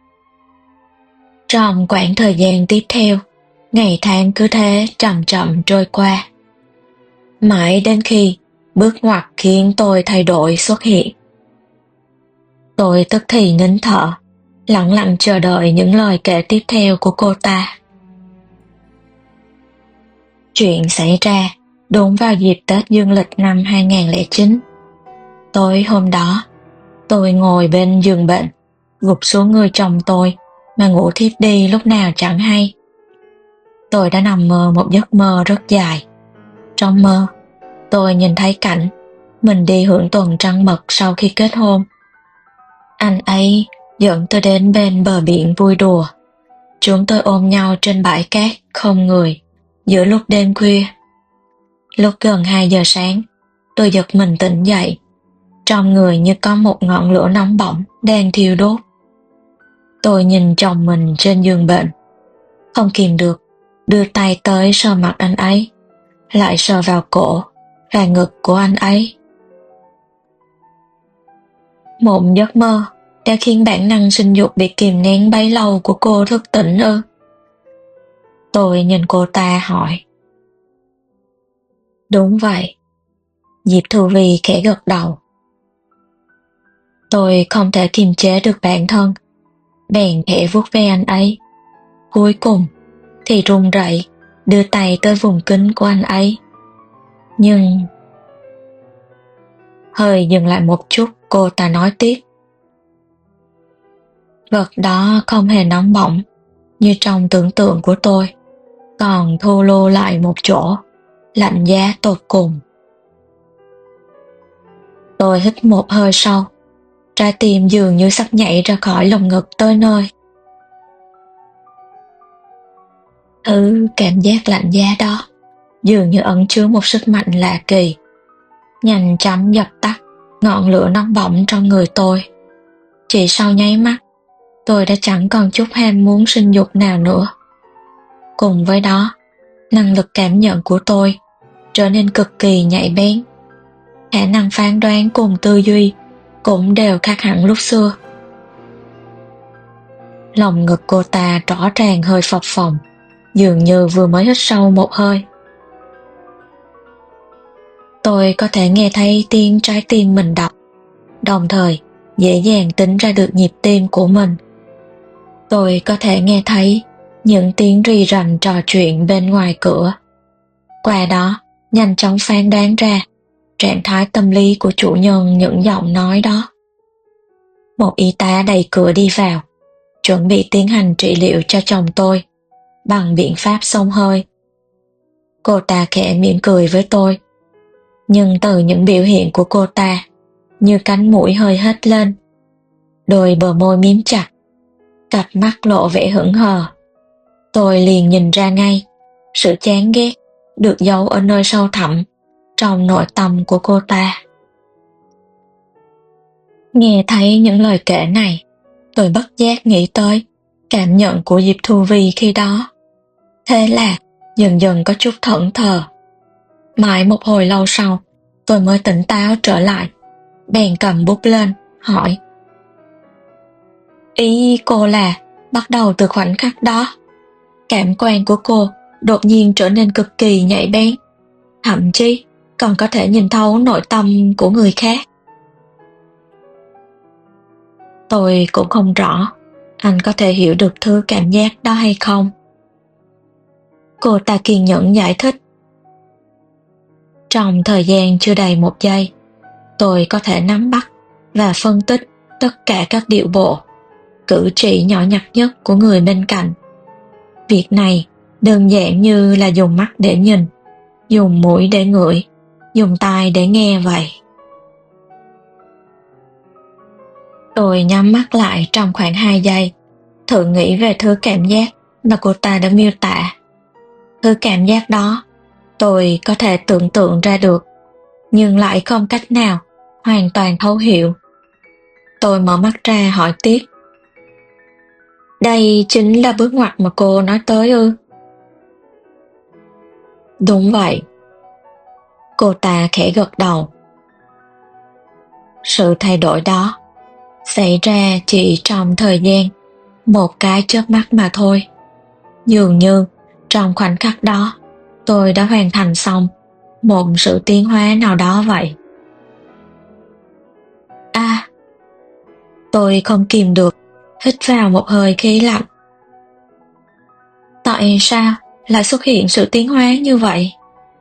Trong quãng thời gian tiếp theo, ngày tháng cứ thế chậm chậm trôi qua. Mãi đến khi bước ngoặt khiến tôi thay đổi xuất hiện. Tôi tức thì nín thở, lặng lặng chờ đợi những lời kể tiếp theo của cô ta. Chuyện xảy ra đúng vào dịp Tết dương lịch năm hai không không chín. Tối hôm đó, tôi ngồi bên giường bệnh, gục xuống người chồng tôi mà ngủ thiếp đi lúc nào chẳng hay. Tôi đã nằm mơ một giấc mơ rất dài. Trong mơ, tôi nhìn thấy cảnh mình đi hưởng tuần trăng mật sau khi kết hôn. Anh ấy dẫn tôi đến bên bờ biển vui đùa. Chúng tôi ôm nhau trên bãi cát không người giữa lúc đêm khuya. Lúc gần hai giờ sáng, tôi giật mình tỉnh dậy. Trong người như có một ngọn lửa nóng bỏng đang thiêu đốt. Tôi nhìn chồng mình trên giường bệnh, không kìm được, đưa tay tới sờ mặt anh ấy, lại sờ vào cổ và ngực của anh ấy. Một giấc mơ đã khiến bản năng sinh dục bị kìm nén bấy lâu của cô thức tỉnh ư? Tôi nhìn cô ta hỏi. Đúng vậy. Diệp Thù Vi khẽ gật đầu. Tôi không thể kiềm chế được bản thân, bèn khẽ vuốt ve anh ấy. Cuối cùng thì run rẩy đưa tay tới vùng kính của anh ấy. Nhưng... Hơi dừng lại một chút, cô ta nói tiếp. Vật đó không hề nóng bỏng như trong tưởng tượng của tôi, còn thô lô lại một chỗ, lạnh giá tột cùng. Tôi hít một hơi sâu, trái tim dường như sắp nhảy ra khỏi lồng ngực tới nơi. Thứ cảm giác lạnh giá đó dường như ẩn chứa một sức mạnh lạ kỳ, nhanh chóng dập tắt ngọn lửa nóng bỏng trong người tôi. Chỉ sau nháy mắt, tôi đã chẳng còn chút ham muốn sinh dục nào nữa. Cùng với đó, năng lực cảm nhận của tôi trở nên cực kỳ nhạy bén. Khả năng phán đoán cùng tư duy cũng đều khác hẳn lúc xưa. Lòng ngực cô ta rõ ràng hơi phập phồng, dường như vừa mới hít sâu một hơi. Tôi có thể nghe thấy tiếng trái tim mình đập, đồng thời dễ dàng tính ra được nhịp tim của mình. Tôi có thể nghe thấy những tiếng rì rầm trò chuyện bên ngoài cửa. Qua đó, nhanh chóng phán đoán ra trạng thái tâm lý của chủ nhân những giọng nói đó. Một y tá đẩy cửa đi vào, chuẩn bị tiến hành trị liệu cho chồng tôi bằng biện pháp xông hơi. Cô ta khẽ mỉm cười với tôi, nhưng từ những biểu hiện của cô ta, như cánh mũi hơi hất lên, đôi bờ môi mím chặt, cặp mắt lộ vẻ hững hờ, tôi liền nhìn ra ngay sự chán ghét được giấu ở nơi sâu thẳm trong nội tâm của cô ta. Nghe thấy những lời kể này, tôi bất giác nghĩ tới cảm nhận của Diệp Thu Vi khi đó. Thế là dần dần có chút thẫn thờ. Mãi một hồi lâu sau, tôi mới tỉnh táo trở lại, bèn cầm bút lên, hỏi. Ý cô là bắt đầu từ khoảnh khắc đó, cảm quan của cô đột nhiên trở nên cực kỳ nhạy bén, thậm chí còn có thể nhìn thấu nội tâm của người khác. Tôi cũng không rõ anh có thể hiểu được thứ cảm giác đó hay không. Cô ta kiên nhẫn giải thích. Trong thời gian chưa đầy một giây, tôi có thể nắm bắt và phân tích tất cả các điệu bộ, cử chỉ nhỏ nhặt nhất của người bên cạnh. Việc này đơn giản như là dùng mắt để nhìn, dùng mũi để ngửi, dùng tai để nghe vậy. Tôi nhắm mắt lại trong khoảng hai giây, thử nghĩ về thứ cảm giác mà cô ta đã miêu tả. Thứ cảm giác đó, tôi có thể tưởng tượng ra được, nhưng lại không cách nào hoàn toàn thấu hiểu. Tôi mở mắt ra hỏi tiếp. Đây chính là bước ngoặt mà cô nói tới ư? Đúng vậy. Cô ta khẽ gật đầu. Sự thay đổi đó xảy ra chỉ trong thời gian một cái chớp mắt mà thôi. Dường như trong khoảnh khắc đó, tôi đã hoàn thành xong một sự tiến hóa nào đó vậy. À, tôi không kìm được, hít vào một hơi khí lạnh. Tại sao lại xuất hiện sự tiến hóa như vậy?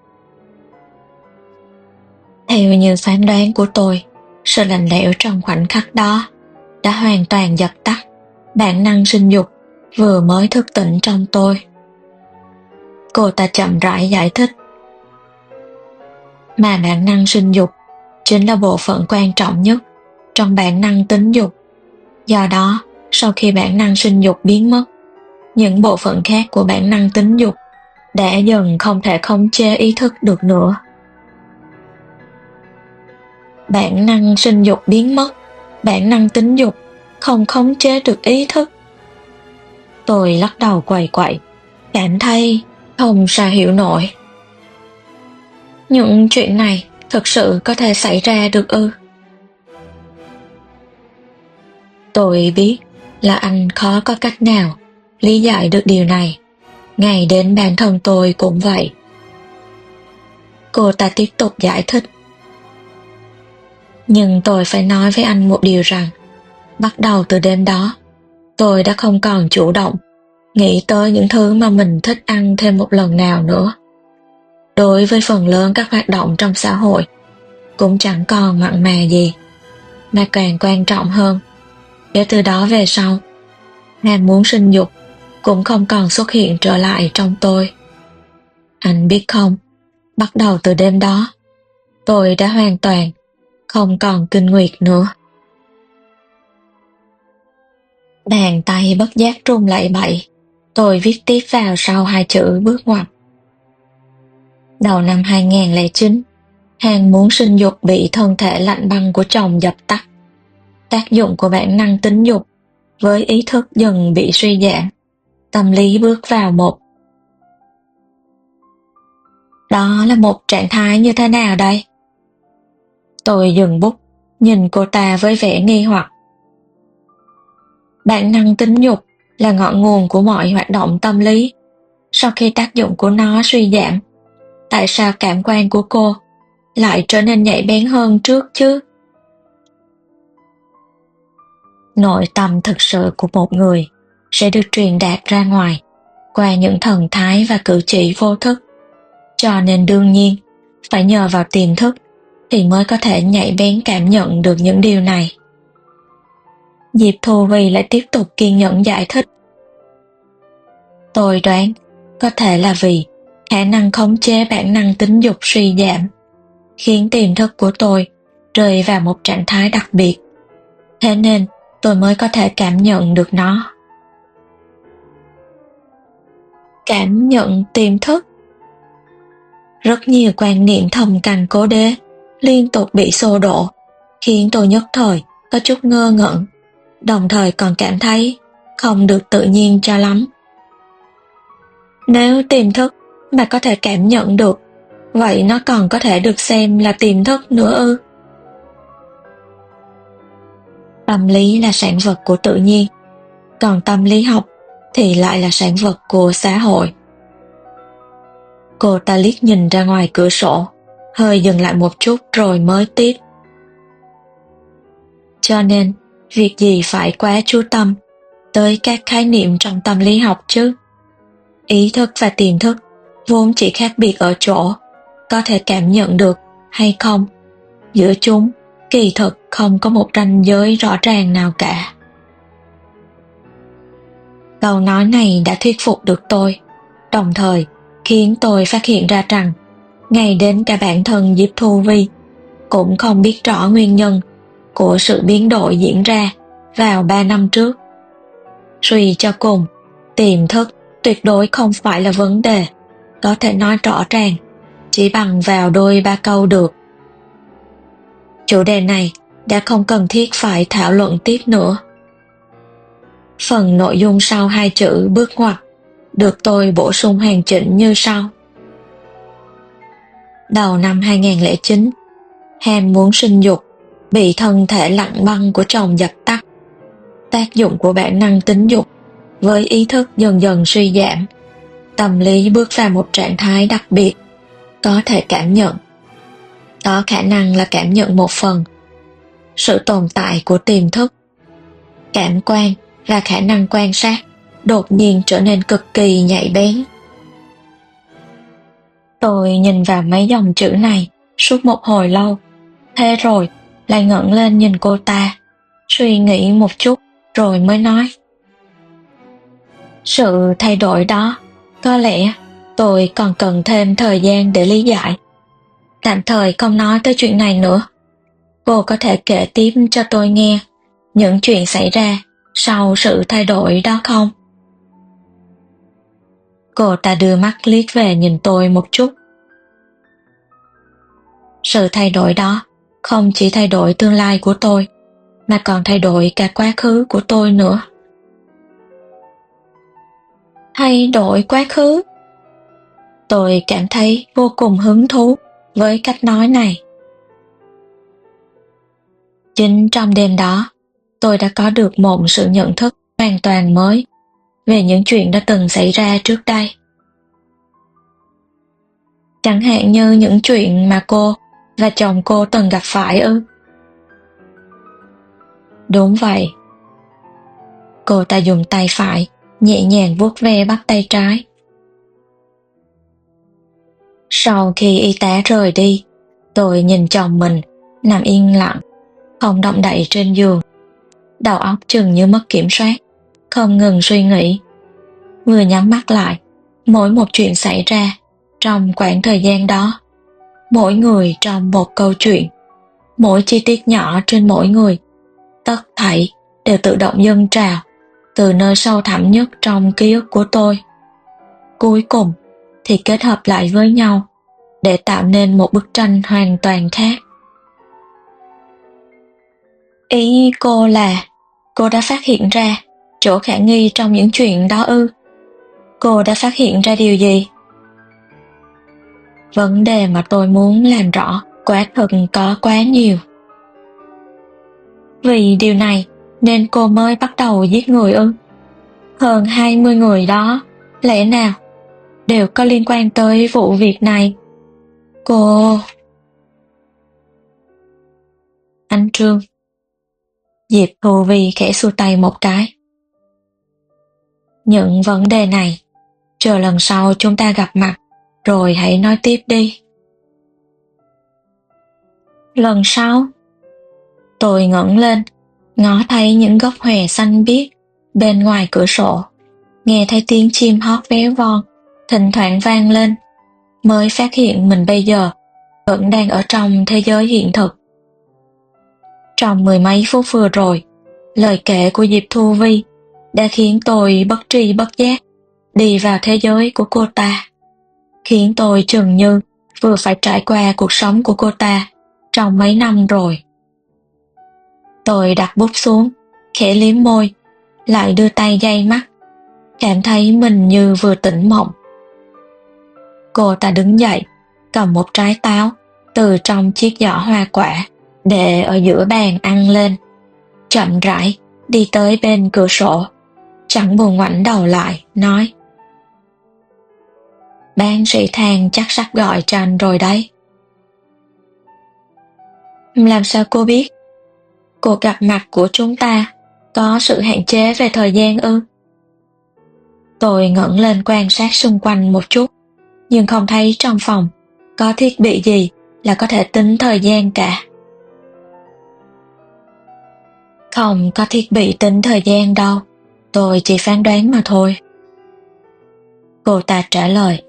Theo như phán đoán của tôi, sự lạnh lẽo trong khoảnh khắc đó đã hoàn toàn dập tắt bản năng sinh dục vừa mới thức tỉnh trong tôi. Cô ta chậm rãi giải thích. Mà bản năng sinh dục chính là bộ phận quan trọng nhất trong bản năng tính dục. Do đó, sau khi bản năng sinh dục biến mất, những bộ phận khác của bản năng tính dục đã dần không thể khống chế ý thức được nữa. Bản năng sinh dục biến mất, bản năng tính dục không khống chế được ý thức. Tôi lắc đầu quẩy quậy, cảm thấy không sao hiểu nổi. Những chuyện này thực sự có thể xảy ra được ư? Tôi biết là anh khó có cách nào lý giải được điều này, ngay đến bản thân tôi cũng vậy. Cô ta tiếp tục giải thích. Nhưng tôi phải nói với anh một điều rằng, bắt đầu từ đêm đó, tôi đã không còn chủ động nghĩ tới những thứ mà mình thích ăn thêm một lần nào nữa. Đối với phần lớn các hoạt động trong xã hội, cũng chẳng còn mặn mà gì. Mà càng quan trọng hơn, để từ đó về sau, ham muốn sinh dục cũng không còn xuất hiện trở lại trong tôi. Anh biết không, bắt đầu từ đêm đó, tôi đã hoàn toàn không còn kinh nguyệt nữa. Bàn tay bất giác run lẩy bẩy, tôi viết tiếp vào sau hai chữ bước ngoặt. Đầu năm hai không không chín, ham muốn sinh dục bị thân thể lạnh băng của chồng dập tắt. Tác dụng của bản năng tính dục với ý thức dần bị suy giảm, tâm lý bước vào một. Đó là một trạng thái như thế nào đây? Tôi dừng bút, nhìn cô ta với vẻ nghi hoặc. Bản năng tính dục là ngọn nguồn của mọi hoạt động tâm lý. Sau khi tác dụng của nó suy giảm, tại sao cảm quan của cô lại trở nên nhạy bén hơn trước chứ? Nội tâm thực sự của một người sẽ được truyền đạt ra ngoài qua những thần thái và cử chỉ vô thức. Cho nên đương nhiên, phải nhờ vào tiềm thức thì mới có thể nhạy bén cảm nhận được những điều này. Diệp Thu Vy lại tiếp tục kiên nhẫn giải thích. Tôi đoán có thể là vì khả năng khống chế bản năng tính dục suy giảm, khiến tiềm thức của tôi rơi vào một trạng thái đặc biệt. Thế nên tôi mới có thể cảm nhận được nó. Cảm nhận tiềm thức. Rất nhiều quan niệm thầm canh cố đế liên tục bị xô đổ, khiến tôi nhất thời có chút ngơ ngẩn, đồng thời còn cảm thấy không được tự nhiên cho lắm. Nếu tiềm thức mà có thể cảm nhận được, vậy nó còn có thể được xem là tiềm thức nữa ư? Tâm lý là sản vật của tự nhiên, còn tâm lý học thì lại là sản vật của xã hội. Cô ta liếc nhìn ra ngoài cửa sổ, hơi dừng lại một chút rồi mới tiếp. Cho nên, việc gì phải quá chú tâm tới các khái niệm trong tâm lý học chứ? Ý thức và tiềm thức vốn chỉ khác biệt ở chỗ có thể cảm nhận được hay không. Giữa chúng kỳ thực không có một ranh giới rõ ràng nào cả. Câu nói này đã thuyết phục được tôi, đồng thời khiến tôi phát hiện ra rằng ngay đến cả bản thân Diệp Thu Vy cũng không biết rõ nguyên nhân của sự biến đổi diễn ra vào ba năm trước. Suy cho cùng, tiềm thức tuyệt đối không phải là vấn đề có thể nói rõ ràng chỉ bằng vào đôi ba câu được. Chủ đề này đã không cần thiết phải thảo luận tiếp nữa. Phần nội dung sau hai chữ bước ngoặt được tôi bổ sung hoàn chỉnh như sau. Đầu năm hai không không chín, ham muốn sinh dục bị thân thể lạnh băng của chồng dập tắt. Tác dụng của bản năng tính dục với ý thức dần dần suy giảm. Tâm lý bước vào một trạng thái đặc biệt, có thể cảm nhận. Có khả năng là cảm nhận một phần. Sự tồn tại của tiềm thức, cảm quan và khả năng quan sát đột nhiên trở nên cực kỳ nhạy bén. Tôi nhìn vào mấy dòng chữ này suốt một hồi lâu, thế rồi lại ngẩng lên nhìn cô ta, suy nghĩ một chút rồi mới nói. Sự thay đổi đó, có lẽ tôi còn cần thêm thời gian để lý giải. Tạm thời không nói tới chuyện này nữa. Cô có thể kể tiếp cho tôi nghe những chuyện xảy ra sau sự thay đổi đó không? Cô ta đưa mắt liếc về nhìn tôi một chút. Sự thay đổi đó không chỉ thay đổi tương lai của tôi, mà còn thay đổi cả quá khứ của tôi nữa. Thay đổi quá khứ? Tôi cảm thấy vô cùng hứng thú với cách nói này. Chính trong đêm đó, tôi đã có được một sự nhận thức hoàn toàn mới về những chuyện đã từng xảy ra trước đây. Chẳng hạn như những chuyện mà cô và chồng cô từng gặp phải ư? Đúng vậy. Cô ta dùng tay phải nhẹ nhàng vuốt ve bắp tay trái. Sau khi y tá rời đi, tôi nhìn chồng mình nằm yên lặng, không động đậy trên giường. Đầu óc chừng như mất kiểm soát, không ngừng suy nghĩ. Vừa nhắm mắt lại, mỗi một chuyện xảy ra trong khoảng thời gian đó, mỗi người trong một câu chuyện, mỗi chi tiết nhỏ trên mỗi người, tất thảy đều tự động dâng trào từ nơi sâu thẳm nhất trong ký ức của tôi. Cuối cùng thì kết hợp lại với nhau để tạo nên một bức tranh hoàn toàn khác. Ý cô là cô đã phát hiện ra chỗ khả nghi trong những chuyện đó ư? Cô đã phát hiện ra điều gì? Vấn đề mà tôi muốn làm rõ quả thực có quá nhiều. Vì điều này nên cô mới bắt đầu giết người ư? Hơn hai mươi người đó, lẽ nào đều có liên quan tới vụ việc này? Cô... Anh Trương. Diệp Thu Vi khẽ xua tay một cái. Những vấn đề này, chờ lần sau chúng ta gặp mặt, rồi hãy nói tiếp đi. Lần sau? Tôi ngẩng lên, ngó thấy những gốc hòe xanh biếc bên ngoài cửa sổ, nghe thấy tiếng chim hót véo von, thỉnh thoảng vang lên, mới phát hiện mình bây giờ vẫn đang ở trong thế giới hiện thực. Trong mười mấy phút vừa rồi, lời kể của Diệp Thu Vi đã khiến tôi bất tri bất giác đi vào thế giới của cô ta, khiến tôi chừng như vừa phải trải qua cuộc sống của cô ta trong mấy năm rồi. Tôi đặt bút xuống, khẽ liếm môi, lại đưa tay dây mắt, cảm thấy mình như vừa tỉnh mộng. Cô ta đứng dậy, cầm một trái táo từ trong chiếc giỏ hoa quả để ở giữa bàn ăn lên, chậm rãi đi tới bên cửa sổ, chẳng buồn ngoảnh đầu lại, nói: Bác sĩ Thang chắc sắp gọi cho anh rồi đấy. Làm sao cô biết? Cuộc gặp mặt của chúng ta có sự hạn chế về thời gian ư? Tôi ngẩng lên quan sát xung quanh một chút, nhưng không thấy trong phòng có thiết bị gì là có thể tính thời gian cả. Không có thiết bị tính thời gian đâu, tôi chỉ phán đoán mà thôi. Cô ta trả lời.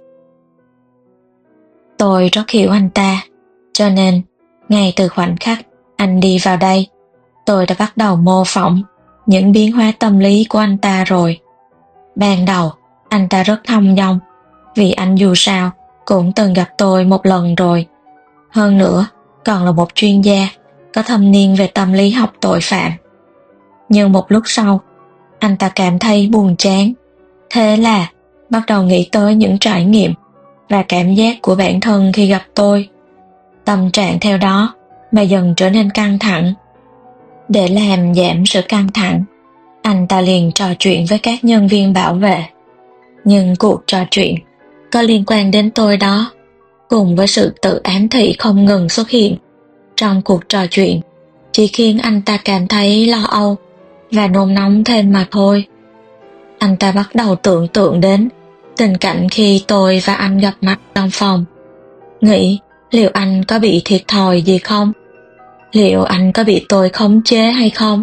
Tôi rất hiểu anh ta, cho nên ngay từ khoảnh khắc anh đi vào đây, tôi đã bắt đầu mô phỏng những biến hóa tâm lý của anh ta rồi. Ban đầu, anh ta rất thông dong, vì anh dù sao cũng từng gặp tôi một lần rồi. Hơn nữa, còn là một chuyên gia có thâm niên về tâm lý học tội phạm. Nhưng một lúc sau, anh ta cảm thấy buồn chán. Thế là bắt đầu nghĩ tới những trải nghiệm và cảm giác của bản thân khi gặp tôi. Tâm trạng theo đó mà dần trở nên căng thẳng. Để làm giảm sự căng thẳng, anh ta liền trò chuyện với các nhân viên bảo vệ. Nhưng cuộc trò chuyện có liên quan đến tôi đó, cùng với sự tự ám thị không ngừng xuất hiện trong cuộc trò chuyện, chỉ khiến anh ta cảm thấy lo âu và nôn nóng thêm mà thôi. Anh ta bắt đầu tưởng tượng đến tình cảnh khi tôi và anh gặp mặt trong phòng, nghĩ liệu anh có bị thiệt thòi gì không? Liệu anh có bị tôi khống chế hay không?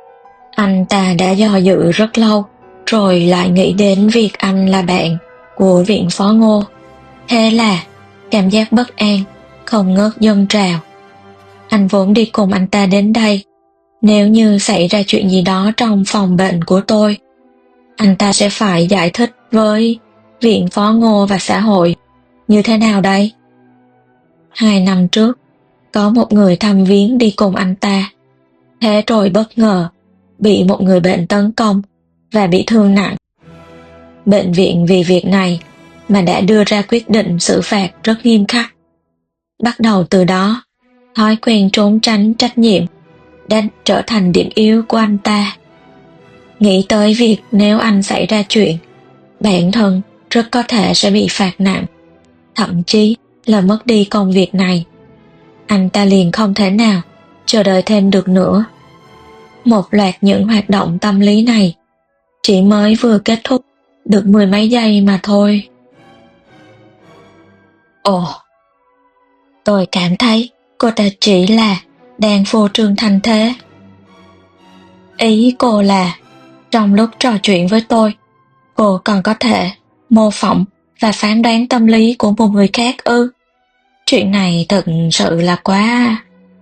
Anh ta đã do dự rất lâu, rồi lại nghĩ đến việc anh là bạn của viện phó Ngô. Thế là cảm giác bất an không ngớt dâng trào. Anh vốn đi cùng anh ta đến đây. Nếu như xảy ra chuyện gì đó trong phòng bệnh của tôi, anh ta sẽ phải giải thích với viện phó Ngô và xã hội như thế nào đây? Hai năm trước, có một người thăm viếng đi cùng anh ta. Thế rồi bất ngờ bị một người bệnh tấn công và bị thương nặng. Bệnh viện vì việc này mà đã đưa ra quyết định xử phạt rất nghiêm khắc. Bắt đầu từ đó, thói quen trốn tránh trách nhiệm đã trở thành điểm yếu của anh ta. Nghĩ tới việc nếu anh xảy ra chuyện, bản thân rất có thể sẽ bị phạt nặng, thậm chí là mất đi công việc này. Anh ta liền không thể nào chờ đợi thêm được nữa. Một loạt những hoạt động tâm lý này chỉ mới vừa kết thúc được mười mấy giây mà thôi. Ồ, tôi cảm thấy cô ta chỉ là đang phô trương thanh thế. Ý cô là trong lúc trò chuyện với tôi, cô còn có thể mô phỏng và phán đoán tâm lý của một người khác ư? Chuyện này thật sự là quá...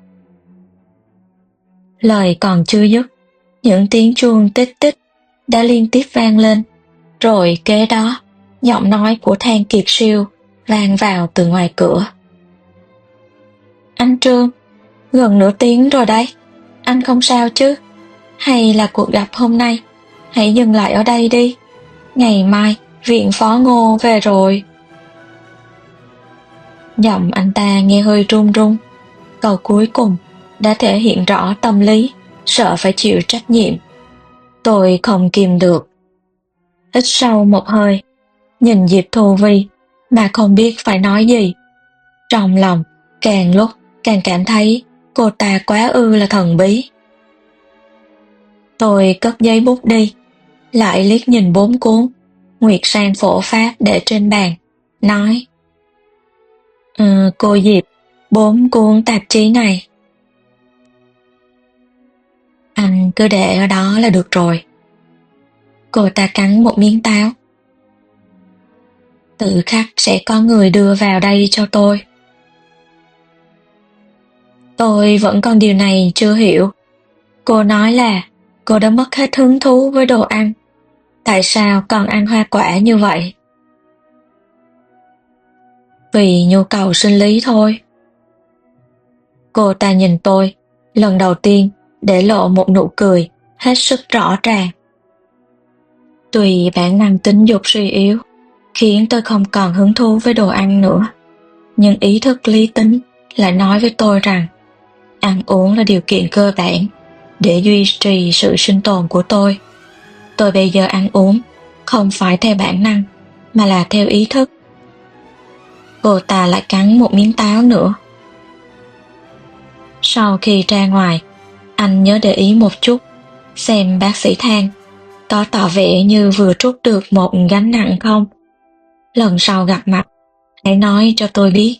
Lời còn chưa dứt, những tiếng chuông tích tích đã liên tiếp vang lên, rồi kế đó, giọng nói của Thang Kiệt Siêu vang vào từ ngoài cửa. Anh Trương, gần nửa tiếng rồi đấy, anh không sao chứ? Hay là cuộc gặp hôm nay hãy dừng lại ở đây đi. Ngày mai, viện phó Ngô về rồi. Giọng anh ta nghe hơi run run. Câu cuối cùng đã thể hiện rõ tâm lý, sợ phải chịu trách nhiệm. Tôi không kìm được. Hít sâu một hơi, nhìn Diệp Thu Vi mà không biết phải nói gì. Trong lòng càng lúc càng cảm thấy cô ta quá ư là thần bí. Tôi cất giấy bút đi, lại liếc nhìn bốn cuốn Nguyệt Sang Phổ Pháp để trên bàn, nói: Ừ, cô Diệp, bốn cuốn tạp chí này. Anh cứ để ở đó là được rồi. Cô ta cắn một miếng táo. Tự khắc sẽ có người đưa vào đây cho tôi. Tôi vẫn còn điều này chưa hiểu. Cô nói là cô đã mất hết hứng thú với đồ ăn. Tại sao còn ăn hoa quả như vậy? Vì nhu cầu sinh lý thôi. Cô ta nhìn tôi, lần đầu tiên để lộ một nụ cười hết sức rõ ràng. Tùy bản năng tính dục suy yếu khiến tôi không còn hứng thú với đồ ăn nữa, nhưng ý thức lý tính lại nói với tôi rằng ăn uống là điều kiện cơ bản để duy trì sự sinh tồn của tôi. Tôi bây giờ ăn uống không phải theo bản năng mà là theo ý thức. Cô ta lại cắn một miếng táo nữa. Sau khi ra ngoài, anh nhớ để ý một chút xem bác sĩ Thang có tỏ vẻ như vừa trút được một gánh nặng không. Lần sau gặp mặt, hãy nói cho tôi biết.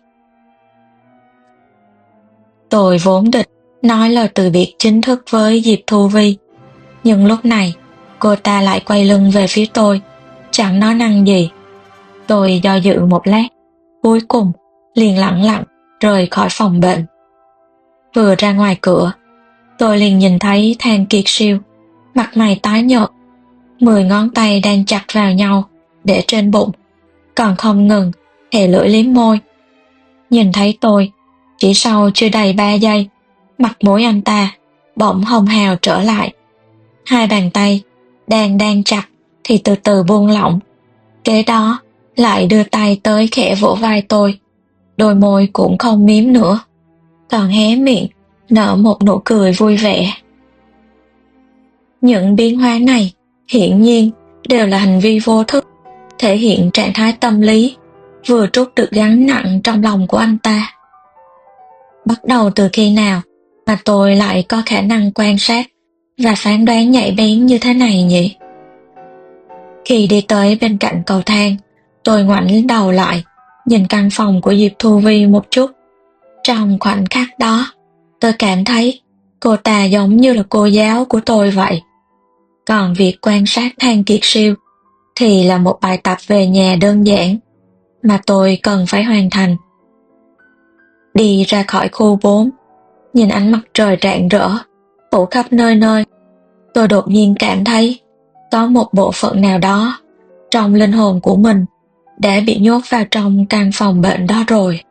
Tôi vốn định nói lời từ biệt chính thức với Diệp Thu Vi, nhưng lúc này cô ta lại quay lưng về phía tôi, chẳng nói năng gì. Tôi do dự một lát, cuối cùng liền lẳng lặng rời khỏi phòng bệnh. Vừa ra ngoài cửa, tôi liền nhìn thấy Thang Kiệt Siêu, mặt mày tái nhợt, mười ngón tay đang chặt vào nhau để trên bụng, còn không ngừng thè lưỡi liếm môi. Nhìn thấy tôi, chỉ sau chưa đầy ba giây, mặt mũi anh ta bỗng hồng hào trở lại. Hai bàn tay đang đang chặt thì từ từ buông lỏng, kế đó lại đưa tay tới khẽ vỗ vai tôi. Đôi môi cũng không miếm nữa, còn hé miệng nở một nụ cười vui vẻ. Những biến hóa này hiển nhiên đều là hành vi vô thức, thể hiện trạng thái tâm lý vừa trút được gánh nặng trong lòng của anh ta. Bắt đầu từ khi nào mà tôi lại có khả năng quan sát và phán đoán nhạy bén như thế này nhỉ? Khi đi tới bên cạnh cầu thang, tôi ngoảnh đầu lại, nhìn căn phòng của Diệp Thu Vi một chút. Trong khoảnh khắc đó, tôi cảm thấy cô ta giống như là cô giáo của tôi vậy. Còn việc quan sát Thang Kiệt Siêu thì là một bài tập về nhà đơn giản mà tôi cần phải hoàn thành. Đi ra khỏi khu bốn, nhìn ánh mặt trời rạng rỡ phủ khắp nơi nơi, tôi đột nhiên cảm thấy có một bộ phận nào đó trong linh hồn của mình đã bị nhốt vào trong căn phòng bệnh đó rồi.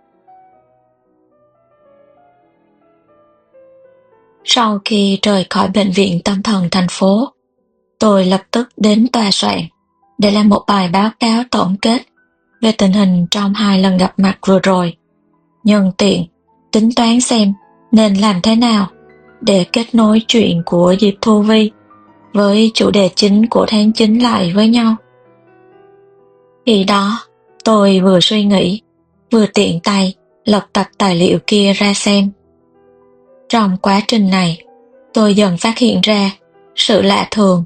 Sau khi rời khỏi bệnh viện tâm thần thành phố, tôi lập tức đến tòa soạn để làm một bài báo cáo tổng kết về tình hình trong hai lần gặp mặt vừa rồi, nhân tiện tính toán xem nên làm thế nào để kết nối chuyện của Diệp Thu Vi với chủ đề chính của tháng chín lại với nhau. Khi đó, tôi vừa suy nghĩ, vừa tiện tay lật tập tài liệu kia ra xem. Trong quá trình này, tôi dần phát hiện ra sự lạ thường.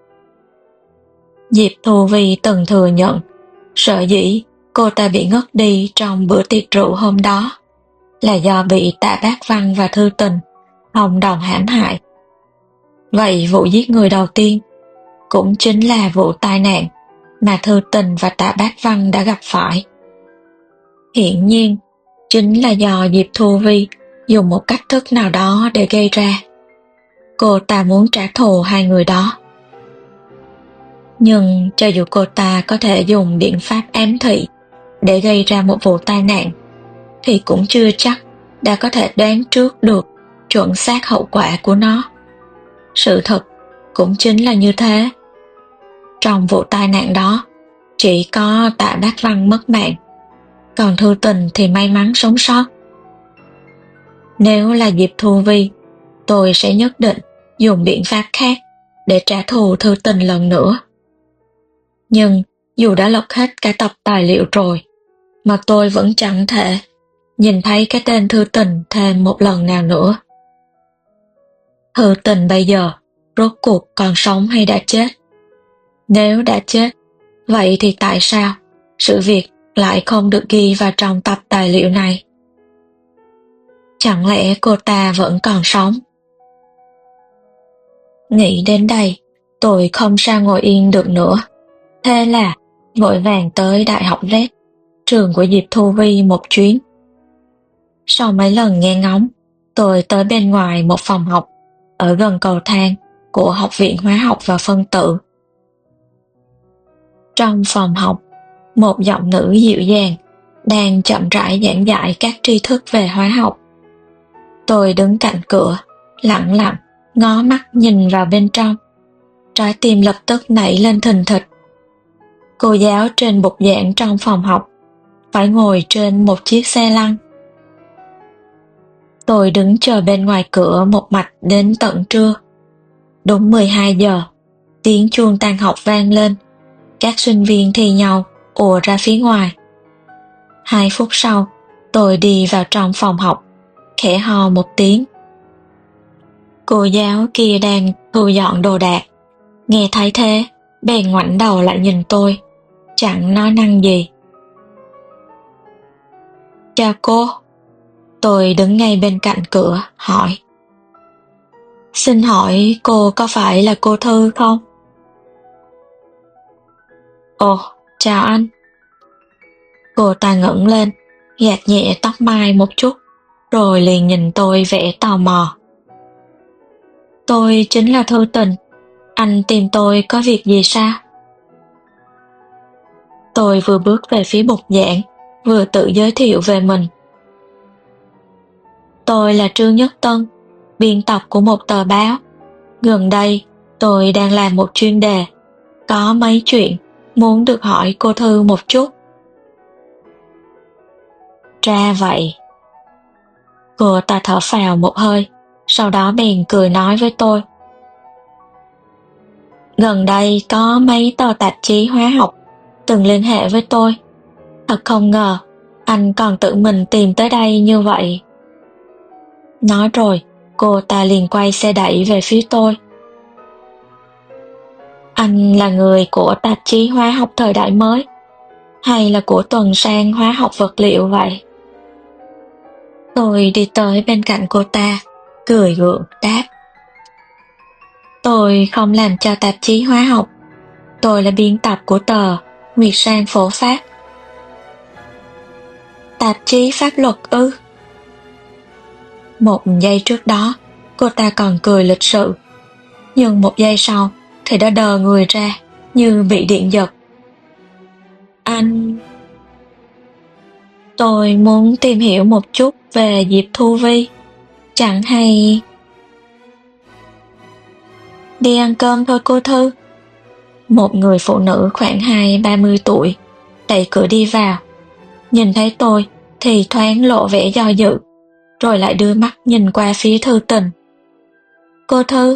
Diệp Thu Vi từng thừa nhận sở dĩ cô ta bị ngất đi trong bữa tiệc rượu hôm đó là do bị Tạ Bác Văn và Thư Tình hòng đồng hãm hại. Vậy vụ giết người đầu tiên cũng chính là vụ tai nạn mà Thư Tình và Tạ Bác Văn đã gặp phải. Hiển nhiên, chính là do Diệp Thu Vi dùng một cách thức nào đó để gây ra. Cô ta muốn trả thù hai người đó. Nhưng cho dù cô ta có thể dùng biện pháp ám thị để gây ra một vụ tai nạn, thì cũng chưa chắc đã có thể đoán trước được chuẩn xác hậu quả của nó. Sự thật cũng chính là như thế. Trong vụ tai nạn đó, chỉ có Tạ Bác Văn mất mạng, còn Thư Tình thì may mắn sống sót. Nếu là Diệp Thu Vi, tôi sẽ nhất định dùng biện pháp khác để trả thù Thư Tình lần nữa. Nhưng dù đã lật hết cả tập tài liệu rồi, mà tôi vẫn chẳng thể nhìn thấy cái tên Thư Tình thêm một lần nào nữa. Thư Tình bây giờ rốt cuộc còn sống hay đã chết? Nếu đã chết, vậy thì tại sao sự việc lại không được ghi vào trong tập tài liệu này? Chẳng lẽ cô ta vẫn còn sống? Nghĩ đến đây, tôi không sao ngồi yên được nữa. Thế là vội vàng tới Đại học Z, trường của Diệp Thu Vi một chuyến. Sau mấy lần nghe ngóng, tôi tới bên ngoài một phòng học ở gần cầu thang của Học viện Hóa học và Phân tử. Trong phòng học, một giọng nữ dịu dàng đang chậm rãi giảng dạy các tri thức về hóa học. Tôi đứng cạnh cửa, lặng lặng ngó mắt nhìn vào bên trong. Trái tim lập tức nảy lên thình thịch. Cô giáo trên bục giảng trong phòng học phải ngồi trên một chiếc xe lăn. Tôi đứng chờ bên ngoài cửa một mạch đến tận trưa. Đúng mười hai giờ, tiếng chuông tan học vang lên. Các sinh viên thi nhau ùa ra phía ngoài. Hai phút sau, tôi đi vào trong phòng học, khẽ hò một tiếng. Cô giáo kia đang thu dọn đồ đạc. Nghe thấy thế, bèn ngoảnh đầu lại nhìn tôi, chẳng nói năng gì. Chào cô. Tôi đứng ngay bên cạnh cửa, hỏi. Xin hỏi cô có phải là cô Thư không? Ồ, chào anh. Cô ta ngẩng lên, gạt nhẹ tóc mai một chút, rồi liền nhìn tôi vẻ tò mò. Tôi chính là Thư Tình. Anh tìm tôi có việc gì sao? Tôi vừa bước về phía bục giảng, vừa tự giới thiệu về mình. Tôi là Trương Nhất Tân, biên tập của một tờ báo. Gần đây, tôi đang làm một chuyên đề. Có mấy chuyện muốn được hỏi cô Thư một chút. Ra vậy. Cô ta thở phào một hơi, sau đó bèn cười nói với tôi. Gần đây có mấy tờ tạp chí hóa học từng liên hệ với tôi. Thật không ngờ, anh còn tự mình tìm tới đây như vậy. Nói rồi, cô ta liền quay xe đẩy về phía tôi. Anh là người của tạp chí hóa học thời đại mới, hay là của tuần san hóa học vật liệu vậy? Tôi đi tới bên cạnh cô ta, cười gượng đáp. Tôi không làm cho tạp chí hóa học. Tôi là biên tập của tờ Nguyệt Sang Phổ Pháp. Tạp chí pháp luật ư? Một giây trước đó, cô ta còn cười lịch sự. Nhưng một giây sau thì đã đờ người ra như bị điện giật. Anh... Tôi muốn tìm hiểu một chút về Diệp Thu Vi. Chẳng hay... Đi ăn cơm thôi cô Thư. Một người phụ nữ khoảng hai ba mươi tuổi đẩy cửa đi vào. Nhìn thấy tôi thì thoáng lộ vẻ do dự, rồi lại đưa mắt nhìn qua phía Thư Tình. Cô Thư.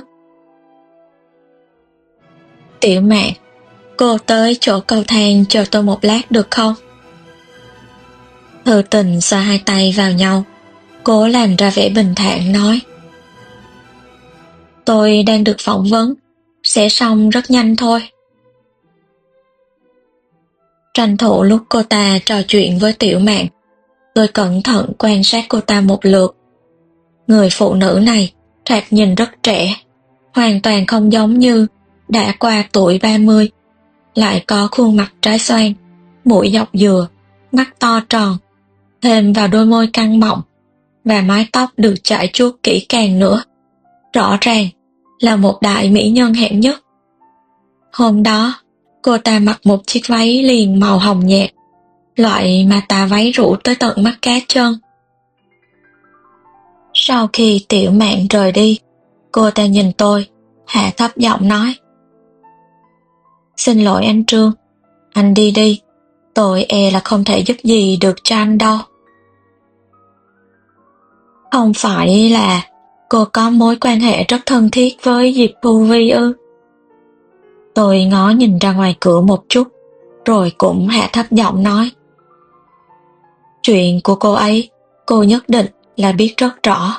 Tiểu Mạn, cô tới chỗ cầu thang chờ tôi một lát được không? Thư Tình xoa hai tay vào nhau, cố làm ra vẻ bình thản nói. Tôi đang được phỏng vấn, sẽ xong rất nhanh thôi. Tranh thủ lúc cô ta trò chuyện với Tiểu Mạn, tôi cẩn thận quan sát cô ta một lượt. Người phụ nữ này thoạt nhìn rất trẻ, hoàn toàn không giống như đã qua tuổi ba mươi, lại có khuôn mặt trái xoan, mũi dọc dừa, mắt to tròn, thêm vào đôi môi căng mọng, và mái tóc được chải chuốt kỹ càng nữa. Rõ ràng là một đại mỹ nhân hạng nhất. Hôm đó, cô ta mặc một chiếc váy liền màu hồng nhạt, loại mà tà váy rủ tới tận mắt cá chân. Sau khi Tiểu Mạn rời đi, cô ta nhìn tôi, hạ thấp giọng nói. Xin lỗi anh Trương, anh đi đi, tôi e là không thể giúp gì được cho anh đâu. Không phải là cô có mối quan hệ rất thân thiết với Diệp Thu Vi ư? Tôi ngó nhìn ra ngoài cửa một chút, rồi cũng hạ thấp giọng nói. Chuyện của cô ấy, cô nhất định là biết rất rõ.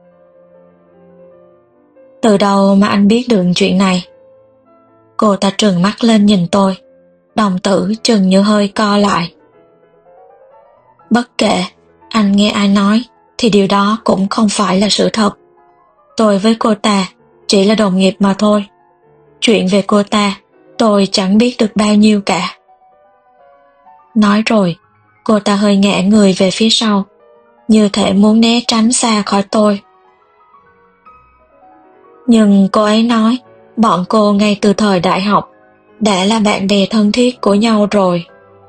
Từ đâu mà anh biết được chuyện này? Cô ta trừng mắt lên nhìn tôi, đồng tử chừng như hơi co lại. Bất kể anh nghe ai nói thì điều đó cũng không phải là sự thật. Tôi với cô ta chỉ là đồng nghiệp mà thôi. Chuyện về cô ta tôi chẳng biết được bao nhiêu cả. Nói rồi, cô ta hơi ngã người về phía sau, như thể muốn né tránh xa khỏi tôi. Nhưng cô ấy nói bọn cô ngay từ thời đại học đã là bạn bè thân thiết của nhau rồi.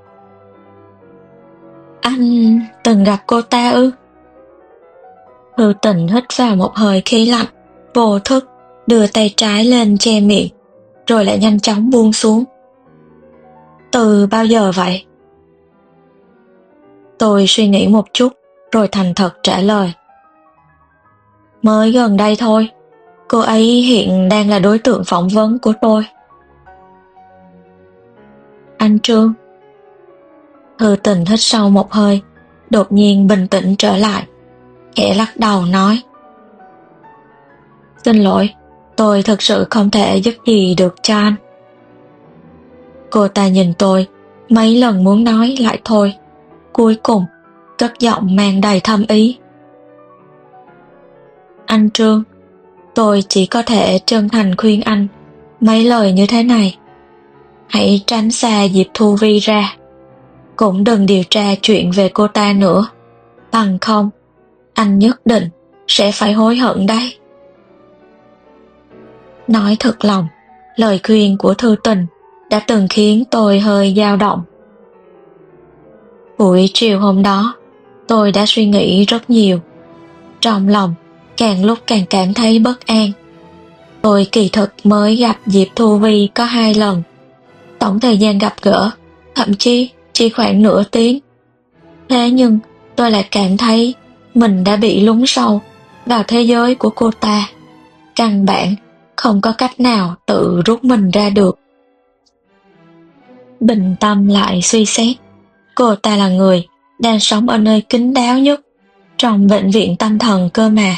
Anh từng gặp cô ta ư? Hư Tình hít vào một hơi khí lạnh, vô thức đưa tay trái lên che miệng, rồi lại nhanh chóng buông xuống. Từ bao giờ vậy? Tôi suy nghĩ một chút, rồi thành thật trả lời. Mới gần đây thôi, cô ấy hiện đang là đối tượng phỏng vấn của tôi. Anh Trương. Hư Tình hít sâu một hơi, đột nhiên bình tĩnh trở lại, khẽ lắc đầu nói. Xin lỗi, tôi thực sự không thể giúp gì được cho anh. Cô ta nhìn tôi, mấy lần muốn nói lại thôi, cuối cùng cất giọng mang đầy thâm ý. Anh Trương, tôi chỉ có thể chân thành khuyên anh mấy lời như thế này. Hãy tránh xa Diệp Thu Vi ra, cũng đừng điều tra chuyện về cô ta nữa, bằng không anh nhất định sẽ phải hối hận đấy. Nói thật lòng, lời khuyên của Thư Tình đã từng khiến tôi hơi dao động. Buổi chiều hôm đó, tôi đã suy nghĩ rất nhiều. Trong lòng càng lúc càng cảm thấy bất an. Tôi kỳ thực mới gặp Diệp Thu Vi có hai lần. Tổng thời gian gặp gỡ thậm chí chỉ khoảng nửa tiếng. Thế nhưng tôi lại cảm thấy mình đã bị lún sâu vào thế giới của cô ta. Căn bản không có cách nào tự rút mình ra được. Bình tâm lại suy xét, cô ta là người đang sống ở nơi kín đáo nhất trong bệnh viện tâm thần cơ mà.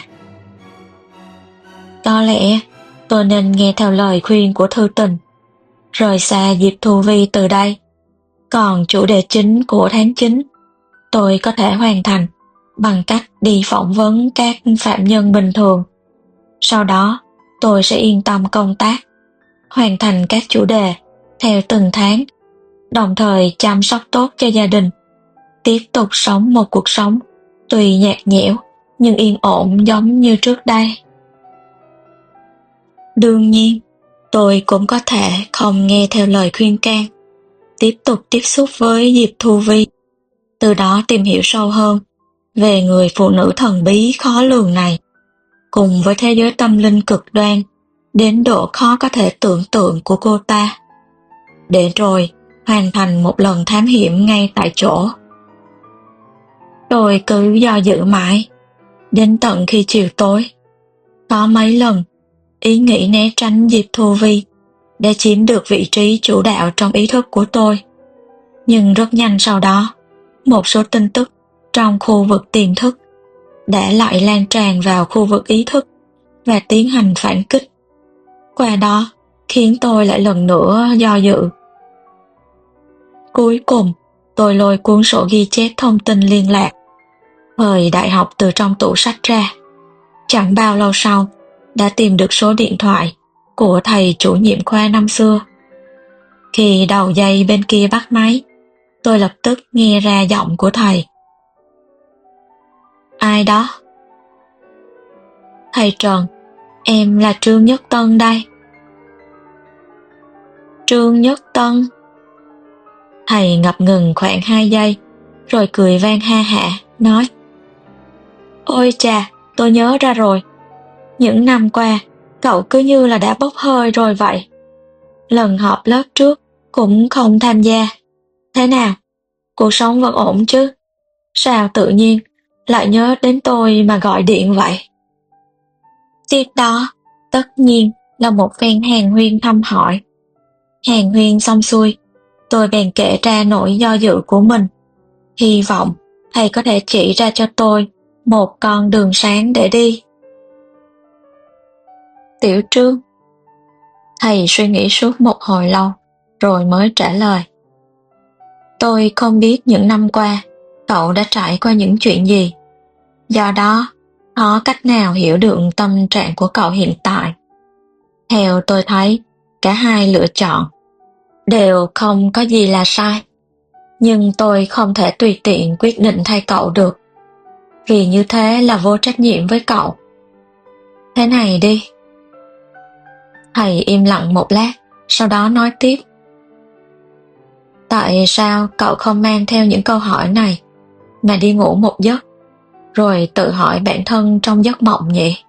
Có lẽ tôi nên nghe theo lời khuyên của Thư Tình, rời xa Diệp Thu Vi từ đây. Còn chủ đề chính của tháng chín, tôi có thể hoàn thành bằng cách đi phỏng vấn các phạm nhân bình thường. Sau đó, tôi sẽ yên tâm công tác, hoàn thành các chủ đề theo từng tháng, đồng thời chăm sóc tốt cho gia đình, tiếp tục sống một cuộc sống tuy nhạt nhẽo nhưng yên ổn giống như trước đây. Đương nhiên, tôi cũng có thể không nghe theo lời khuyên can, tiếp tục tiếp xúc với Diệp Thu Vi, từ đó tìm hiểu sâu hơn về người phụ nữ thần bí khó lường này, cùng với thế giới tâm linh cực đoan đến độ khó có thể tưởng tượng của cô ta, để rồi hoàn thành một lần thám hiểm ngay tại chỗ. Tôi cứ do dự mãi, đến tận khi chiều tối. Có mấy lần, ý nghĩ né tránh Diệp Thu Vi đã chiếm được vị trí chủ đạo trong ý thức của tôi. Nhưng rất nhanh sau đó, một số tin tức trong khu vực tiềm thức đã lại lan tràn vào khu vực ý thức và tiến hành phản kích. Qua đó, khiến tôi lại lần nữa do dự. Cuối cùng, tôi lôi cuốn sổ ghi chép thông tin liên lạc thời đại học từ trong tủ sách ra. Chẳng bao lâu sau, đã tìm được số điện thoại của thầy chủ nhiệm khoa năm xưa. Khi đầu dây bên kia bắt máy, tôi lập tức nghe ra giọng của thầy. Ai đó? Thầy Trần, em là Trương Nhất Tân đây. Trương Nhất Tân? Thầy ngập ngừng khoảng hai giây, rồi cười vang ha hả, nói. Ôi chà, tôi nhớ ra rồi. Những năm qua, cậu cứ như là đã bốc hơi rồi vậy. lần họp lớp trước cũng không tham gia. Thế nào? Cuộc sống vẫn ổn chứ? Sao tự nhiên lại nhớ đến tôi mà gọi điện vậy? Tiếp đó, tất nhiên là một phen hàn huyên thăm hỏi. Hàn huyên xong xuôi, tôi bèn kể ra nỗi do dự của mình. Hy vọng thầy có thể chỉ ra cho tôi một con đường sáng để đi. Tiểu Trương. Thầy suy nghĩ suốt một hồi lâu, rồi mới trả lời. Tôi không biết những năm qua, cậu đã trải qua những chuyện gì. Do đó, khó cách nào hiểu được tâm trạng của cậu hiện tại. Theo tôi thấy, cả hai lựa chọn đều không có gì là sai. Nhưng tôi không thể tùy tiện quyết định thay cậu được, vì như thế là vô trách nhiệm với cậu. Thế này đi. Thầy im lặng một lát, sau đó nói tiếp. Tại sao cậu không mang theo những câu hỏi này mà đi ngủ một giấc, rồi tự hỏi bản thân trong giấc mộng nhỉ?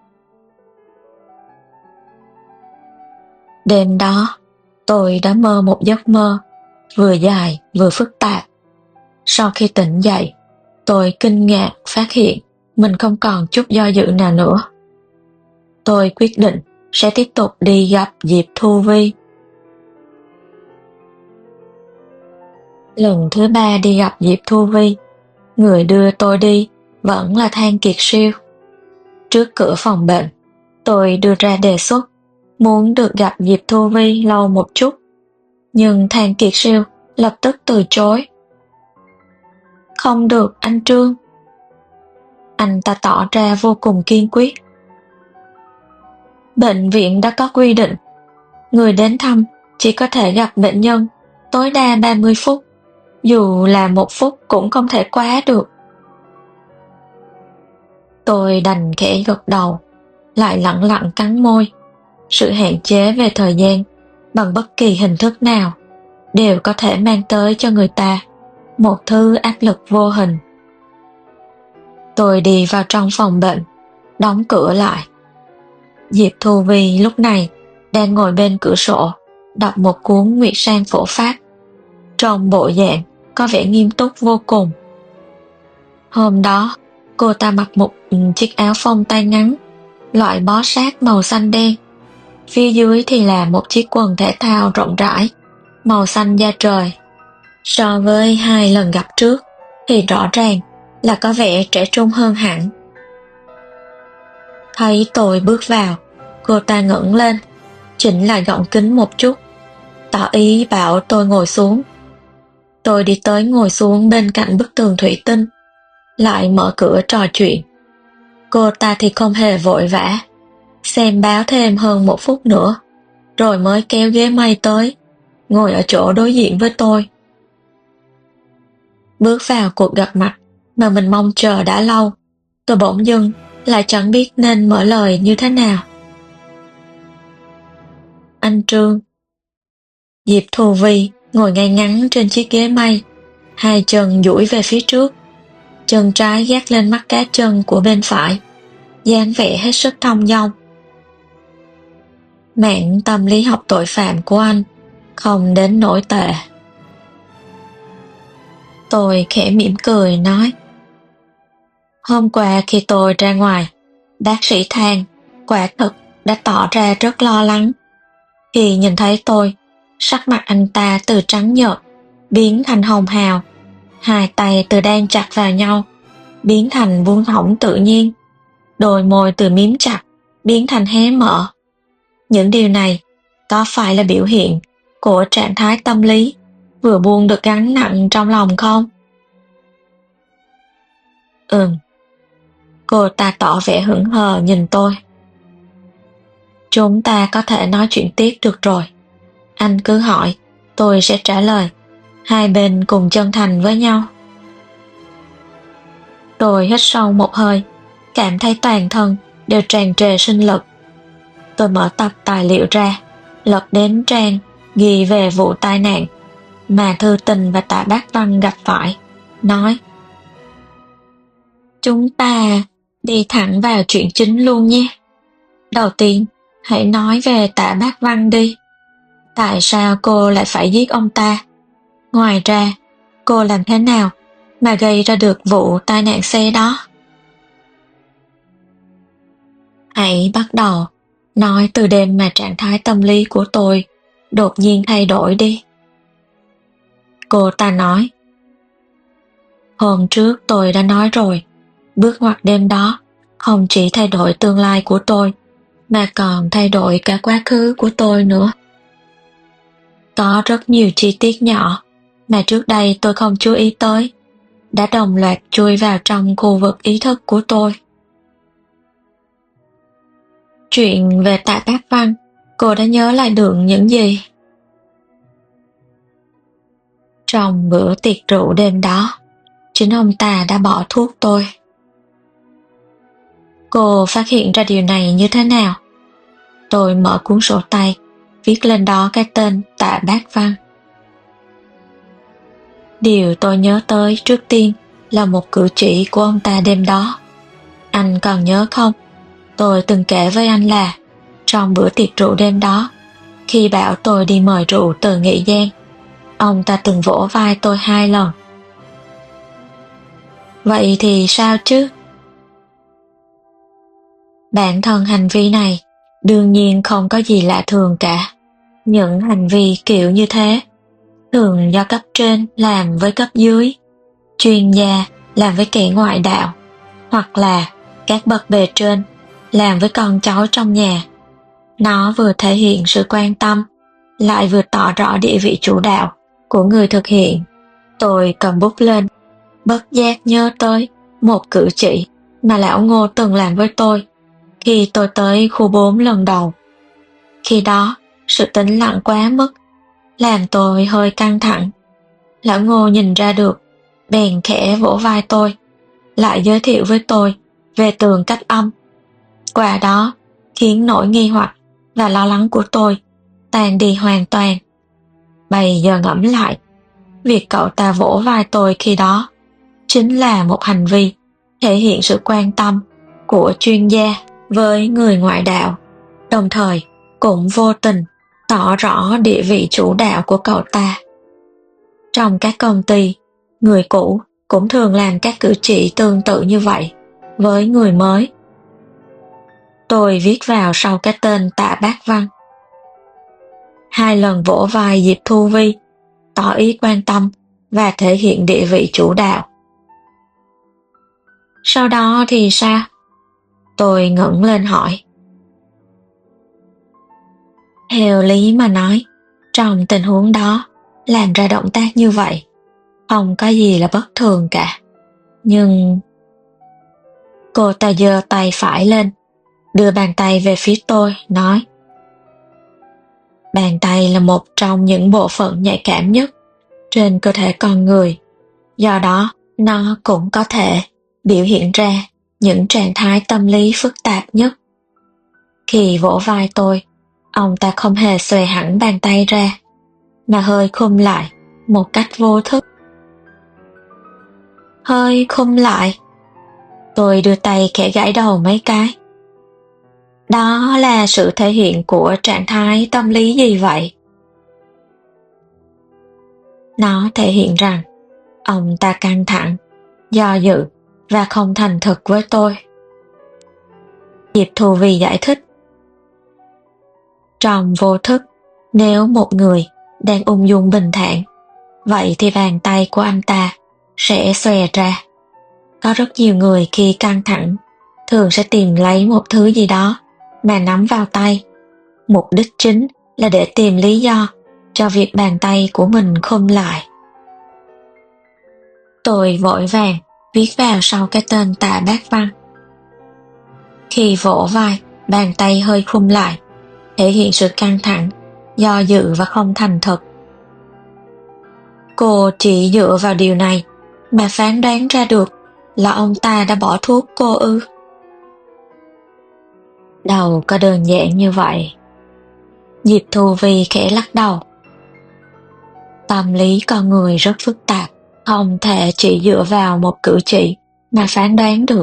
Đêm đó, tôi đã mơ một giấc mơ, vừa dài vừa phức tạp. Sau khi tỉnh dậy, tôi kinh ngạc phát hiện mình không còn chút do dự nào nữa. Tôi quyết định sẽ tiếp tục đi gặp Diệp Thu Vi. Lần thứ ba đi gặp Diệp Thu Vi, người đưa tôi đi vẫn là Thang Kiệt Siêu. Trước cửa phòng bệnh, tôi đưa ra đề xuất muốn được gặp Diệp Thu Vi lâu một chút, nhưng Thang Kiệt Siêu lập tức từ chối. Không được anh Trương. Anh ta tỏ ra vô cùng kiên quyết. Bệnh viện đã có quy định, người đến thăm chỉ có thể gặp bệnh nhân tối đa ba mươi phút, dù là một phút cũng không thể quá được. Tôi đành khẽ gật đầu, lại lẳng lặng cắn môi. Sự hạn chế về thời gian, bằng bất kỳ hình thức nào, đều có thể mang tới cho người ta một thứ áp lực vô hình. Tôi đi vào trong phòng bệnh, đóng cửa lại. Diệp Thu Vi lúc này đang ngồi bên cửa sổ, đọc một cuốn Nguyệt Sang phổ Pháp. Trong bộ dạng có vẻ nghiêm túc vô cùng. Hôm đó, cô ta mặc một chiếc áo phông tay ngắn, loại bó sát màu xanh đen. Phía dưới thì là một chiếc quần thể thao rộng rãi, màu xanh da trời. So với hai lần gặp trước thì rõ ràng là có vẻ trẻ trung hơn hẳn. Thấy tôi bước vào, cô ta ngẩng lên, chỉnh lại gọng kính một chút, tỏ ý bảo tôi ngồi xuống. Tôi đi tới ngồi xuống bên cạnh bức tường thủy tinh, lại mở cửa trò chuyện. Cô ta thì không hề vội vã, xem báo thêm hơn một phút nữa, rồi mới kéo ghế mây tới, ngồi ở chỗ đối diện với tôi. Bước vào cuộc gặp mặt mà mình mong chờ đã lâu, tôi bỗng dưng lại chẳng biết nên mở lời như thế nào. Anh Trương. Diệp Thu Vi ngồi ngay ngắn trên chiếc ghế mây, hai chân duỗi về phía trước, chân trái gác lên mắt cá chân của bên phải, dáng vẻ hết sức thong dong. Mảng tâm lý học tội phạm của anh không đến nỗi tệ. Tôi khẽ mỉm cười nói. Hôm qua khi tôi ra ngoài, bác sĩ Thang quả thực đã tỏ ra rất lo lắng. Khi nhìn thấy tôi, sắc mặt anh ta từ trắng nhợt biến thành hồng hào, hai tay từ đan chặt vào nhau biến thành vuông thõng tự nhiên, đôi môi từ mím chặt biến thành hé mở. Những điều này có phải là biểu hiện của trạng thái tâm lý vừa buông được gánh nặng trong lòng không? Ừm. Cô ta tỏ vẻ hững hờ nhìn tôi. Chúng ta có thể nói chuyện tiếp được rồi. Anh cứ hỏi, tôi sẽ trả lời. Hai bên cùng chân thành với nhau. Tôi hít sâu một hơi, cảm thấy toàn thân đều tràn trề sinh lực. Tôi mở tập tài liệu ra, lật đến trang ghi về vụ tai nạn mà Thư Tình và Tạ Bác Văn gặp phải, nói: Chúng ta đi thẳng vào chuyện chính luôn nhé. Đầu tiên, hãy nói về Tạ Bác Văn đi. Tại sao cô lại phải giết ông ta? Ngoài ra, cô làm thế nào mà gây ra được vụ tai nạn xe đó? Hãy bắt đầu nói từ đêm mà trạng thái tâm lý của tôi đột nhiên thay đổi đi. Cô ta nói. Hôm trước tôi đã nói rồi, bước ngoặt đêm đó không chỉ thay đổi tương lai của tôi, mà còn thay đổi cả quá khứ của tôi nữa. Có rất nhiều chi tiết nhỏ mà trước đây tôi không chú ý tới, đã đồng loạt chui vào trong khu vực ý thức của tôi. Chuyện về Tạ Bác Văn, cô đã nhớ lại được những gì? Trong bữa tiệc rượu đêm đó, chính ông ta đã bỏ thuốc tôi. Cô phát hiện ra điều này như thế nào? Tôi mở cuốn sổ tay, viết lên đó cái tên Tạ Bác Văn. Điều tôi nhớ tới trước tiên là một cử chỉ của ông ta đêm đó. Anh còn nhớ không? Tôi từng kể với anh là trong bữa tiệc rượu đêm đó, khi bảo tôi đi mời rượu từ Nghị Giang, ông ta từng vỗ vai tôi hai lần. Vậy thì sao chứ? Bản thân hành vi này đương nhiên không có gì lạ thường cả. Những hành vi kiểu như thế thường do cấp trên làm với cấp dưới, chuyên gia làm với kẻ ngoại đạo, hoặc là các bậc bề trên làm với con cháu trong nhà. Nó vừa thể hiện sự quan tâm, lại vừa tỏ rõ địa vị chủ đạo của người thực hiện. Tôi cầm bút lên, bất giác nhớ tới một cử chỉ mà lão Ngô từng làm với tôi khi tôi tới khu bốn lần đầu. Khi đó, sự tĩnh lặng quá mức, làm tôi hơi căng thẳng. Lão Ngô nhìn ra được, bèn khẽ vỗ vai tôi, lại giới thiệu với tôi về tường cách âm. Qua đó, khiến nỗi nghi hoặc và lo lắng của tôi tan đi hoàn toàn. Bây giờ ngẫm lại, việc cậu ta vỗ vai tôi khi đó chính là một hành vi thể hiện sự quan tâm của chuyên gia với người ngoại đạo, đồng thời cũng vô tình tỏ rõ địa vị chủ đạo của cậu ta. Trong các công ty, người cũ cũng thường làm các cử chỉ tương tự như vậy với người mới. Tôi viết vào sau cái tên Tạ Bác Văn. Hai lần vỗ vai Diệp Thu Vi, tỏ ý quan tâm và thể hiện địa vị chủ đạo. Sau đó thì sao? Tôi ngẩng lên hỏi. Theo lý mà nói, trong tình huống đó, làm ra động tác như vậy, không có gì là bất thường cả. Nhưng... Cô ta giơ tay phải lên, đưa bàn tay về phía tôi, nói. Bàn tay là một trong những bộ phận nhạy cảm nhất trên cơ thể con người. Do đó, nó cũng có thể biểu hiện ra những trạng thái tâm lý phức tạp nhất. Khi vỗ vai tôi, ông ta không hề xòe hẳn bàn tay ra, mà hơi khum lại một cách vô thức. Hơi khum lại. Tôi đưa tay khẽ gãi đầu mấy cái. Đó là sự thể hiện của trạng thái tâm lý gì vậy? Nó thể hiện rằng ông ta căng thẳng, do dự và không thành thực với tôi. Diệp Thu Vi giải thích. Trong vô thức, nếu một người đang ung dung bình thản, vậy thì bàn tay của anh ta sẽ xòe ra. Có rất nhiều người khi căng thẳng thường sẽ tìm lấy một thứ gì đó mà nắm vào tay. Mục đích chính là để tìm lý do cho việc bàn tay của mình khum lại. Tôi vội vàng viết vào sau cái tên Tạ Bác Văn. Khi vỗ vai, bàn tay hơi khum lại, thể hiện sự căng thẳng, do dự và không thành thực. Cô chỉ dựa vào điều này mà phán đoán ra được là ông ta đã bỏ thuốc cô ư? Đâu có đơn giản như vậy. Diệp Thu Vi khẽ lắc đầu. Tâm lý con người rất phức tạp, không thể chỉ dựa vào một cử chỉ mà phán đoán được.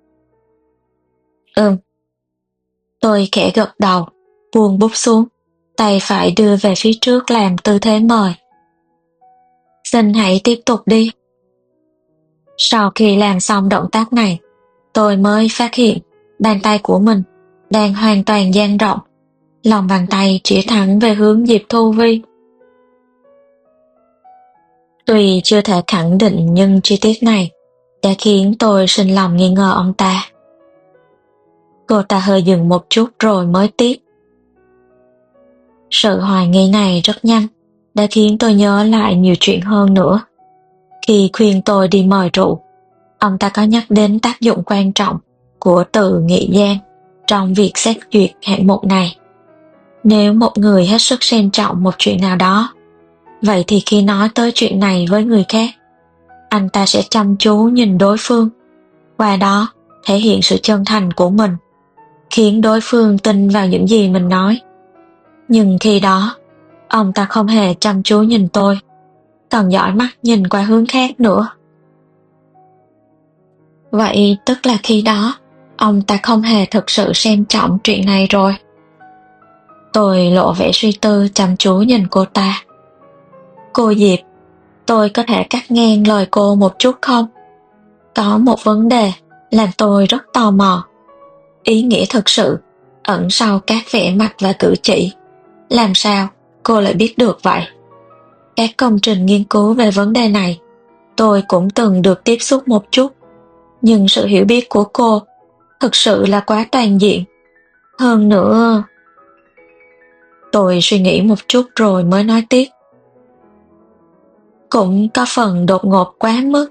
Ừm. Tôi khẽ gật đầu, buông bút xuống, tay phải đưa về phía trước làm tư thế mời. Xin hãy tiếp tục đi. Sau khi làm xong động tác này, tôi mới phát hiện bàn tay của mình đang hoàn toàn dang rộng, lòng bàn tay chỉ thẳng về hướng Diệp Thu Vi. Tuy chưa thể khẳng định nhưng chi tiết này đã khiến tôi sinh lòng nghi ngờ ông ta. Cô ta hơi dừng một chút rồi mới tiếp. Sự hoài nghi này rất nhanh đã khiến tôi nhớ lại nhiều chuyện hơn nữa. Khi khuyên tôi đi mời rượu, ông ta có nhắc đến tác dụng quan trọng của từ nghị gian trong việc xét duyệt hạng mục này. Nếu một người hết sức xem trọng một chuyện nào đó, vậy thì khi nói tới chuyện này với người khác, anh ta sẽ chăm chú nhìn đối phương, qua đó thể hiện sự chân thành của mình, khiến đối phương tin vào những gì mình nói. Nhưng khi đó, ông ta không hề chăm chú nhìn tôi, còn dõi mắt nhìn qua hướng khác nữa. Vậy tức là khi đó, ông ta không hề thực sự xem trọng chuyện này rồi. Tôi lộ vẻ suy tư chăm chú nhìn cô ta. Cô Diệp, tôi có thể cắt ngang lời cô một chút không? Có một vấn đề làm tôi rất tò mò. Ý nghĩa thực sự ẩn sau các vẻ mặt và cử chỉ. Làm sao cô lại biết được vậy? Các công trình nghiên cứu về vấn đề này, tôi cũng từng được tiếp xúc một chút. Nhưng sự hiểu biết của cô thực sự là quá toàn diện. Hơn nữa... Tôi suy nghĩ một chút rồi mới nói tiếp. Cũng có phần đột ngột quá mức.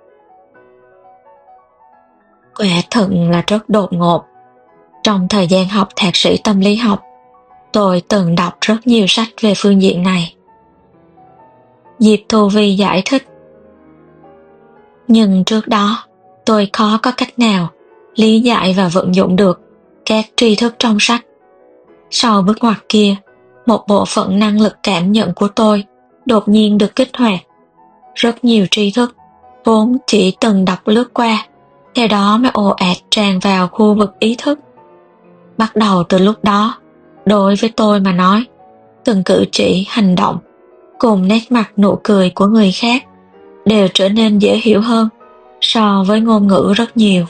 Quả thật là rất đột ngột. Trong thời gian học thạc sĩ tâm lý học, tôi từng đọc rất nhiều sách về phương diện này. Diệp Thu Vi giải thích. Nhưng trước đó, tôi khó có cách nào lý giải và vận dụng được các tri thức trong sách. Sau bước ngoặt kia, một bộ phận năng lực cảm nhận của tôi đột nhiên được kích hoạt. Rất nhiều tri thức vốn chỉ từng đọc lướt qua, theo đó mà ồ ạt tràn vào khu vực ý thức. Bắt đầu từ lúc đó, đối với tôi mà nói, từng cử chỉ, hành động cùng nét mặt nụ cười của người khác đều trở nên dễ hiểu hơn so với ngôn ngữ rất nhiều.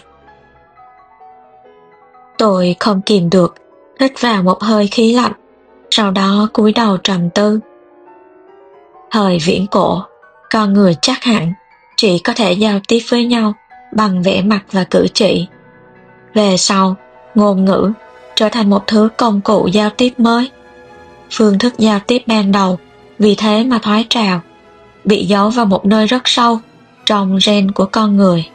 Tôi không kìm được, hít vào một hơi khí lạnh, sau đó cúi đầu trầm tư. Thời viễn cổ, con người chắc hẳn chỉ có thể giao tiếp với nhau bằng vẻ mặt và cử chỉ. Về sau, ngôn ngữ trở thành một thứ công cụ giao tiếp mới. Phương thức giao tiếp ban đầu vì thế mà thoái trào, bị giấu vào một nơi rất sâu trong gen của con người.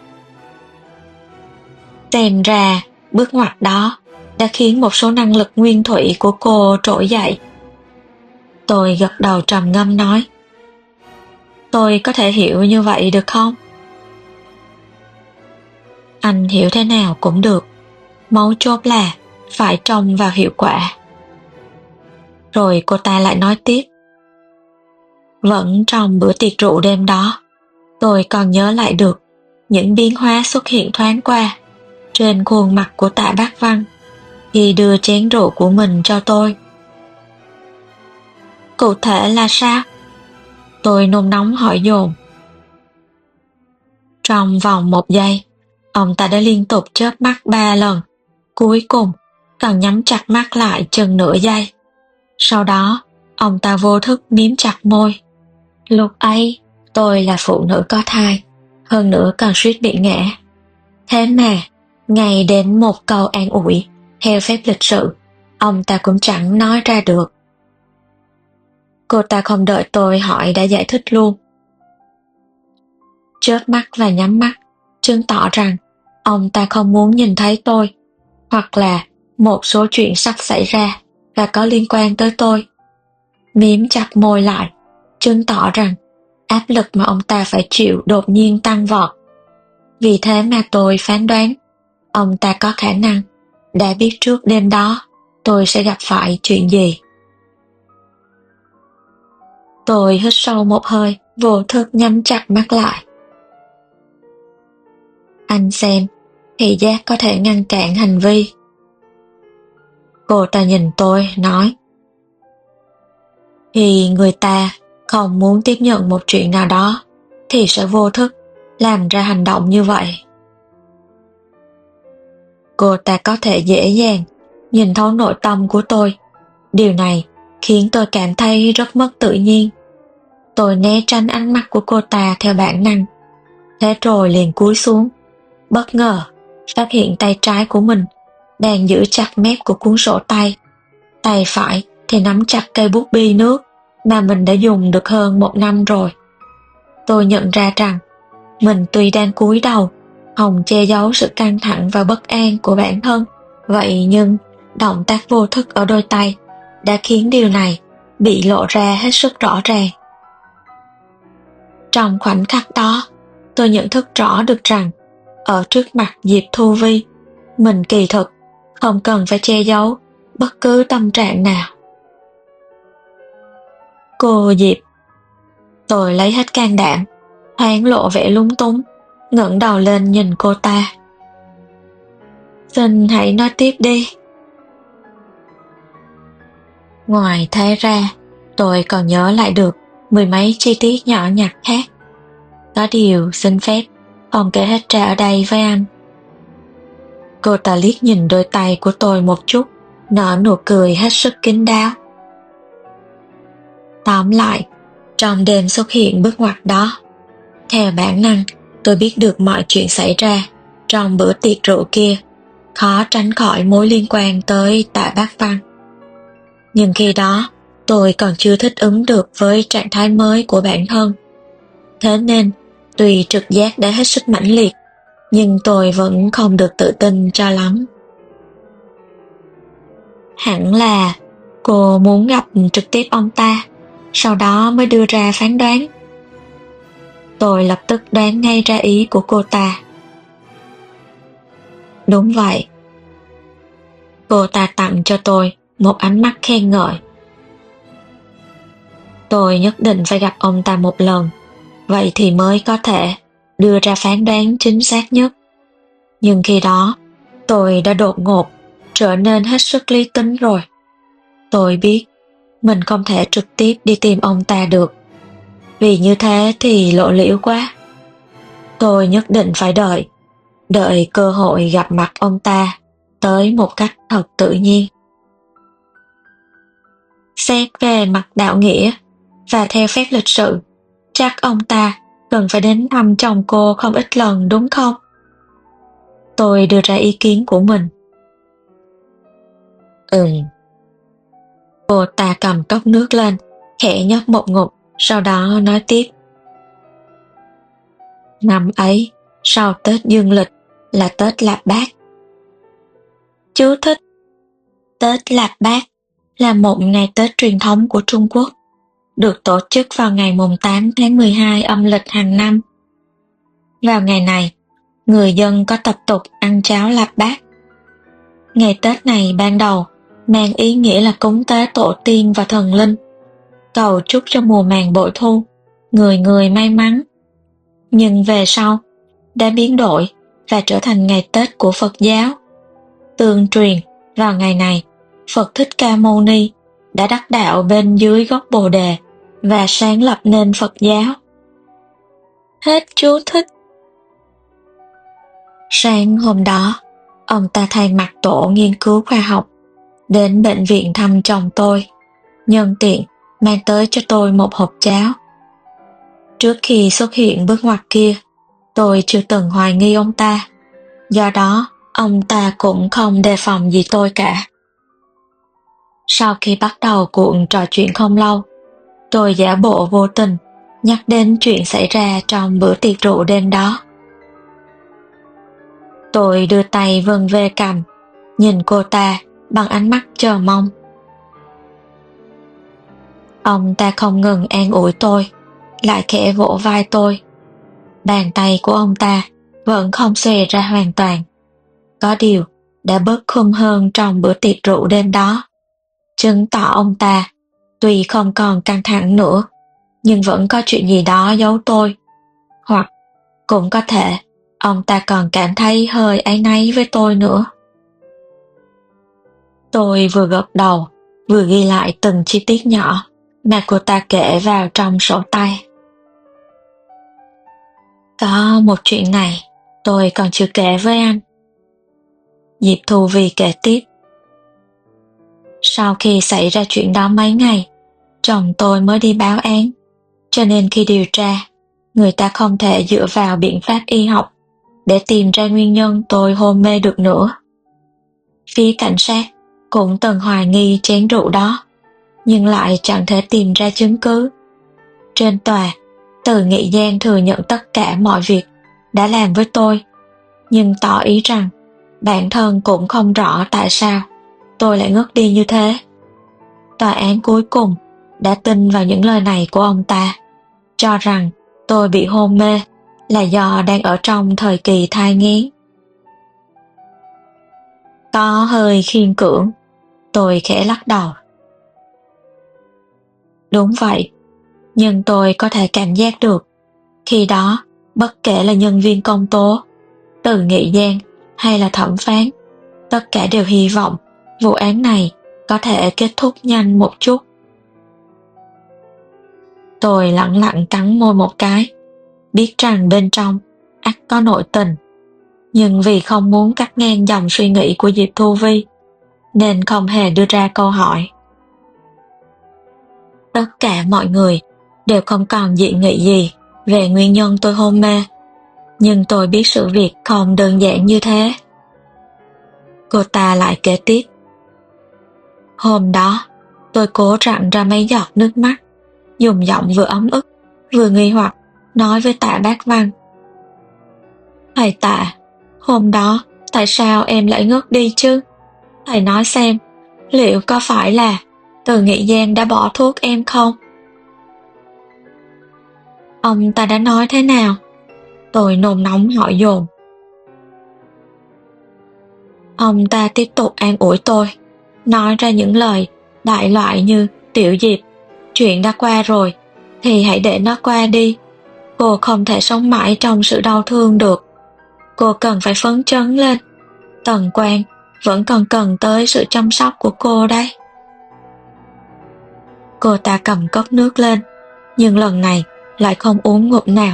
Xem ra, bước ngoặt đó đã khiến một số năng lực nguyên thủy của cô trỗi dậy. Tôi gật đầu trầm ngâm nói. Tôi có thể hiểu như vậy được không? Anh hiểu thế nào cũng được. Mấu chốt là phải trông vào hiệu quả. Rồi cô ta lại nói tiếp. Vẫn trong bữa tiệc rượu đêm đó, tôi còn nhớ lại được những biến hóa xuất hiện thoáng qua trên khuôn mặt của Tạ Bác Văn khi đưa chén rượu của mình cho tôi. Cụ thể là sao? Tôi nôn nóng hỏi dồn. Trong vòng một giây, ông ta đã liên tục chớp mắt ba lần, cuối cùng còn nhắm chặt mắt lại chừng nửa giây. Sau đó, ông ta vô thức miếm chặt môi. Lúc ấy, tôi là phụ nữ có thai, hơn nữa còn suýt bị ngã. Thế mà, ngay đến một câu an ủi, theo phép lịch sự, ông ta cũng chẳng nói ra được. Cô ta không đợi tôi hỏi đã giải thích luôn. Chớp mắt và nhắm mắt, chứng tỏ rằng ông ta không muốn nhìn thấy tôi, hoặc là một số chuyện sắp xảy ra và có liên quan tới tôi. Mím chặt môi lại, chứng tỏ rằng áp lực mà ông ta phải chịu đột nhiên tăng vọt. Vì thế mà tôi phán đoán, ông ta có khả năng đã biết trước đêm đó tôi sẽ gặp phải chuyện gì. Tôi hít sâu một hơi, vô thức nhắm chặt mắt lại. Anh xem, thị giác có thể ngăn cản hành vi. Cô ta nhìn tôi, nói. Khi người ta không muốn tiếp nhận một chuyện nào đó thì sẽ vô thức làm ra hành động như vậy. Cô ta có thể dễ dàng nhìn thấu nội tâm của tôi. Điều này khiến tôi cảm thấy rất mất tự nhiên. Tôi né tránh ánh mắt của cô ta theo bản năng. Thế rồi liền cúi xuống, bất ngờ phát hiện tay trái của mình đang giữ chặt mép của cuốn sổ tay. Tay phải thì nắm chặt cây bút bi nước mà mình đã dùng được hơn một năm rồi. Tôi nhận ra rằng mình tuy đang cúi đầu, hòng che giấu sự căng thẳng và bất an của bản thân, vậy nhưng động tác vô thức ở đôi tay đã khiến điều này bị lộ ra hết sức rõ ràng. Trong khoảnh khắc đó, tôi nhận thức rõ được rằng ở trước mặt Diệp Thu Vi, mình kỳ thực không cần phải che giấu bất cứ tâm trạng nào. Cô Diệp. Tôi lấy hết can đảm, thoáng lộ vẻ lúng túng, ngẩng đầu lên nhìn cô ta. Xin hãy nói tiếp đi. Ngoài thế ra, tôi còn nhớ lại được mười mấy chi tiết nhỏ nhặt khác. Có điều xin phép không kể hết ra ở đây với anh. Cô ta liếc nhìn đôi tay của tôi một chút, nở nụ cười hết sức kín đáo. Tóm lại, trong đêm xuất hiện bước ngoặt đó, theo bản năng tôi biết được mọi chuyện xảy ra trong bữa tiệc rượu kia khó tránh khỏi mối liên quan tới Tạ Bác Văn. Nhưng khi đó tôi còn chưa thích ứng được với trạng thái mới của bản thân. Thế nên tuy trực giác đã hết sức mãnh liệt, nhưng tôi vẫn không được tự tin cho lắm. Hẳn là cô muốn gặp trực tiếp ông ta, sau đó mới đưa ra phán đoán. Tôi lập tức đoán ngay ra ý của cô ta. Đúng vậy. Cô ta tặng cho tôi một ánh mắt khen ngợi. Tôi nhất định phải gặp ông ta một lần, vậy thì mới có thể đưa ra phán đoán chính xác nhất. Nhưng khi đó, tôi đã đột ngột trở nên hết sức lý tính rồi. Tôi biết mình không thể trực tiếp đi tìm ông ta được, vì như thế thì lộ liễu quá. Tôi nhất định phải đợi, đợi cơ hội gặp mặt ông ta tới một cách thật tự nhiên. Xét về mặt đạo nghĩa và theo phép lịch sự, chắc ông ta cần phải đến thăm chồng cô không ít lần đúng không? Tôi đưa ra ý kiến của mình. Ừm. Cô ta cầm cốc nước lên, khẽ nhấp một ngụm, sau đó nói tiếp. Năm ấy, sau Tết Dương lịch là Tết Lạp Bát. Chú thích: Tết Lạp Bát là một ngày Tết truyền thống của Trung Quốc, được tổ chức vào ngày mùng tám tháng mười hai âm lịch hàng năm. Vào ngày này, người dân có tập tục ăn cháo Lạp Bát. Ngày Tết này ban đầu mang ý nghĩa là cúng tế tổ tiên và thần linh, cầu chúc cho mùa màng bội thu, người người may mắn. Nhưng về sau, đã biến đổi và trở thành ngày Tết của Phật giáo. Tương truyền, vào ngày này, Phật Thích Ca Mâu Ni đã đắc đạo bên dưới gốc Bồ Đề và sáng lập nên Phật giáo. Hết chú thích. Sáng hôm đó, ông ta thay mặt tổ nghiên cứu khoa học đến bệnh viện thăm chồng tôi, nhân tiện mang tới cho tôi một hộp cháo. Trước khi xuất hiện bước ngoặt kia, tôi chưa từng hoài nghi ông ta, do đó ông ta cũng không đề phòng gì tôi cả. Sau khi bắt đầu cuộc trò chuyện không lâu, tôi giả bộ vô tình nhắc đến chuyện xảy ra trong bữa tiệc rượu đêm đó. Tôi đưa tay vân về cằm, nhìn cô ta bằng ánh mắt chờ mong. Ông ta không ngừng an ủi tôi, lại khẽ vỗ vai tôi. Bàn tay của ông ta vẫn không xòe ra hoàn toàn. Có điều đã bớt khum hơn trong bữa tiệc rượu đêm đó, chứng tỏ ông ta tuy không còn căng thẳng nữa, nhưng vẫn có chuyện gì đó giấu tôi. Hoặc cũng có thể ông ta còn cảm thấy hơi áy náy với tôi nữa. Tôi vừa gật đầu, vừa ghi lại từng chi tiết nhỏ mà cô ta kể vào trong sổ tay. Có một chuyện này tôi còn chưa kể với anh. Diệp Thu Vi kể tiếp. Sau khi xảy ra chuyện đó mấy ngày, chồng tôi mới đi báo án, cho nên khi điều tra, người ta không thể dựa vào biện pháp y học để tìm ra nguyên nhân tôi hôn mê được nữa. Phía cảnh sát cũng từng hoài nghi chén rượu đó, nhưng lại chẳng thể tìm ra chứng cứ. Trên tòa, Từ Nghị Giang thừa nhận tất cả mọi việc đã làm với tôi, nhưng tỏ ý rằng bản thân cũng không rõ tại sao tôi lại ngất đi như thế. Tòa án cuối cùng đã tin vào những lời này của ông ta, cho rằng tôi bị hôn mê là do đang ở trong thời kỳ thai nghén. Có hơi khiên cưỡng, tôi khẽ lắc đầu. Đúng vậy, nhưng tôi có thể cảm giác được, khi đó bất kể là nhân viên công tố, Từ Nghị Giang hay là thẩm phán, tất cả đều hy vọng vụ án này có thể kết thúc nhanh một chút. Tôi lặng lặng cắn môi một cái, biết rằng bên trong ắt có nội tình, nhưng vì không muốn cắt ngang dòng suy nghĩ của Diệp Thu Vi, nên không hề đưa ra câu hỏi. Tất cả mọi người đều không còn dị nghị gì về nguyên nhân tôi hôn mê, nhưng tôi biết sự việc không đơn giản như thế. Cô ta lại kể tiếp. Hôm đó, tôi cố rặn ra mấy giọt nước mắt, dùng giọng vừa ấm ức, vừa nghi hoặc, nói với Tạ Bác Văn. Thầy Tạ, hôm đó, tại sao em lại ngất đi chứ? Thầy nói xem, liệu có phải là Từ Nghị Giang đã bỏ thuốc em không? Ông ta đã nói thế nào? Tôi nôn nóng hỏi dồn. Ông ta tiếp tục an ủi tôi, nói ra những lời đại loại như Tiểu Diệp, chuyện đã qua rồi, thì hãy để nó qua đi. Cô không thể sống mãi trong sự đau thương được. Cô cần phải phấn chấn lên. Tần Quang vẫn còn cần tới sự chăm sóc của cô đấy. Cô ta cầm cốc nước lên, nhưng lần này lại không uống ngụm nào.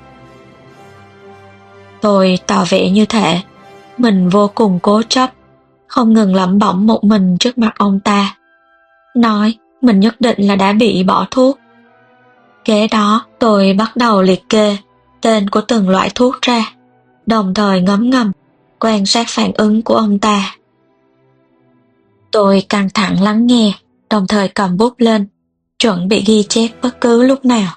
Tôi tỏ vẻ như thể mình vô cùng cố chấp, không ngừng lẩm bẩm một mình trước mặt ông ta, nói mình nhất định là đã bị bỏ thuốc. Kế đó tôi bắt đầu liệt kê tên của từng loại thuốc ra, đồng thời ngấm ngầm quan sát phản ứng của ông ta. Tôi căng thẳng lắng nghe, đồng thời cầm bút lên, chuẩn bị ghi chép bất cứ lúc nào.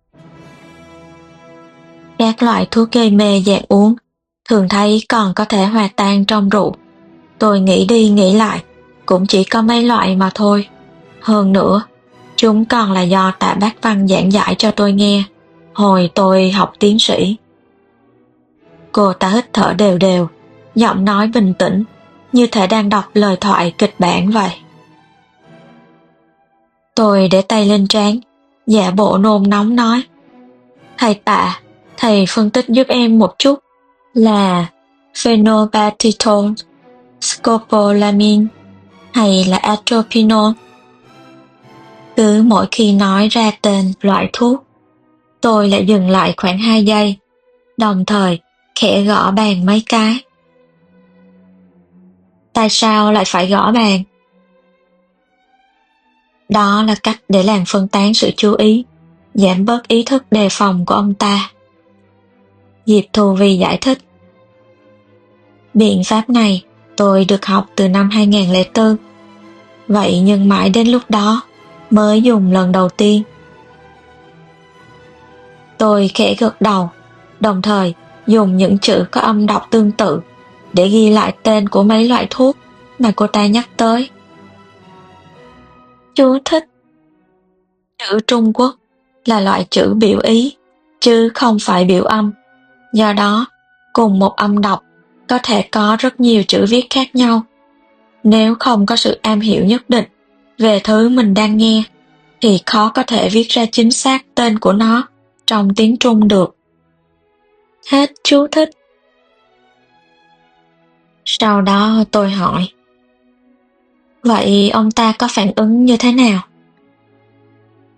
Các loại thuốc gây mê dạng uống thường thấy còn có thể hòa tan trong rượu. Tôi nghĩ đi nghĩ lại, cũng chỉ có mấy loại mà thôi. Hơn nữa, chúng còn là do Tạ Bác Văn giảng giải cho tôi nghe hồi tôi học tiến sĩ. Cô ta hít thở đều đều, giọng nói bình tĩnh, như thể đang đọc lời thoại kịch bản vậy. Tôi để tay lên trán, giả bộ nôn nóng nói. Thầy Tạ, thầy phân tích giúp em một chút là phenobarbital, scopolamine hay là atropinone. Cứ mỗi khi nói ra tên loại thuốc, tôi lại dừng lại khoảng hai giây, đồng thời khẽ gõ bàn mấy cái. Tại sao lại phải gõ bàn? Đó là cách để làm phân tán sự chú ý, giảm bớt ý thức đề phòng của ông ta. Diệp Thu Vi giải thích. Biện pháp này tôi được học từ năm hai không không bốn, vậy nhưng mãi đến lúc đó mới dùng lần đầu tiên. Tôi khẽ gật đầu, đồng thời dùng những chữ có âm đọc tương tự để ghi lại tên của mấy loại thuốc mà cô ta nhắc tới. Chú thích: chữ Trung Quốc là loại chữ biểu ý, chứ không phải biểu âm. Do đó, cùng một âm đọc có thể có rất nhiều chữ viết khác nhau. Nếu không có sự am hiểu nhất định về thứ mình đang nghe, thì khó có thể viết ra chính xác tên của nó trong tiếng Trung được. Hết chú thích. Sau đó tôi hỏi, vậy ông ta có phản ứng như thế nào?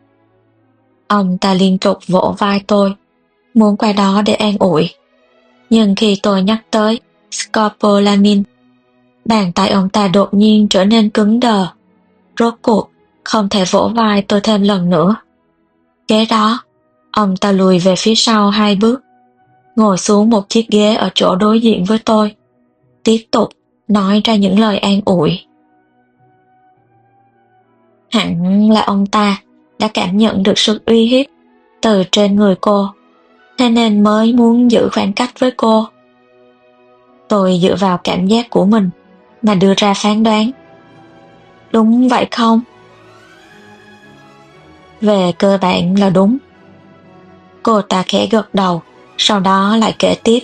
Ông ta liên tục vỗ vai tôi, muốn qua đó để an ủi. Nhưng khi tôi nhắc tới scopolamine, bàn tay ông ta đột nhiên trở nên cứng đờ. Rốt cuộc, không thể vỗ vai tôi thêm lần nữa. Kế đó, ông ta lùi về phía sau hai bước, ngồi xuống một chiếc ghế ở chỗ đối diện với tôi, tiếp tục nói ra những lời an ủi. Hẳn là ông ta đã cảm nhận được sự uy hiếp từ trên người cô, thế nên mới muốn giữ khoảng cách với cô. Tôi dựa vào cảm giác của mình mà đưa ra phán đoán. Đúng vậy không? Về cơ bản là đúng. Cô ta khẽ gật đầu, sau đó lại kể tiếp.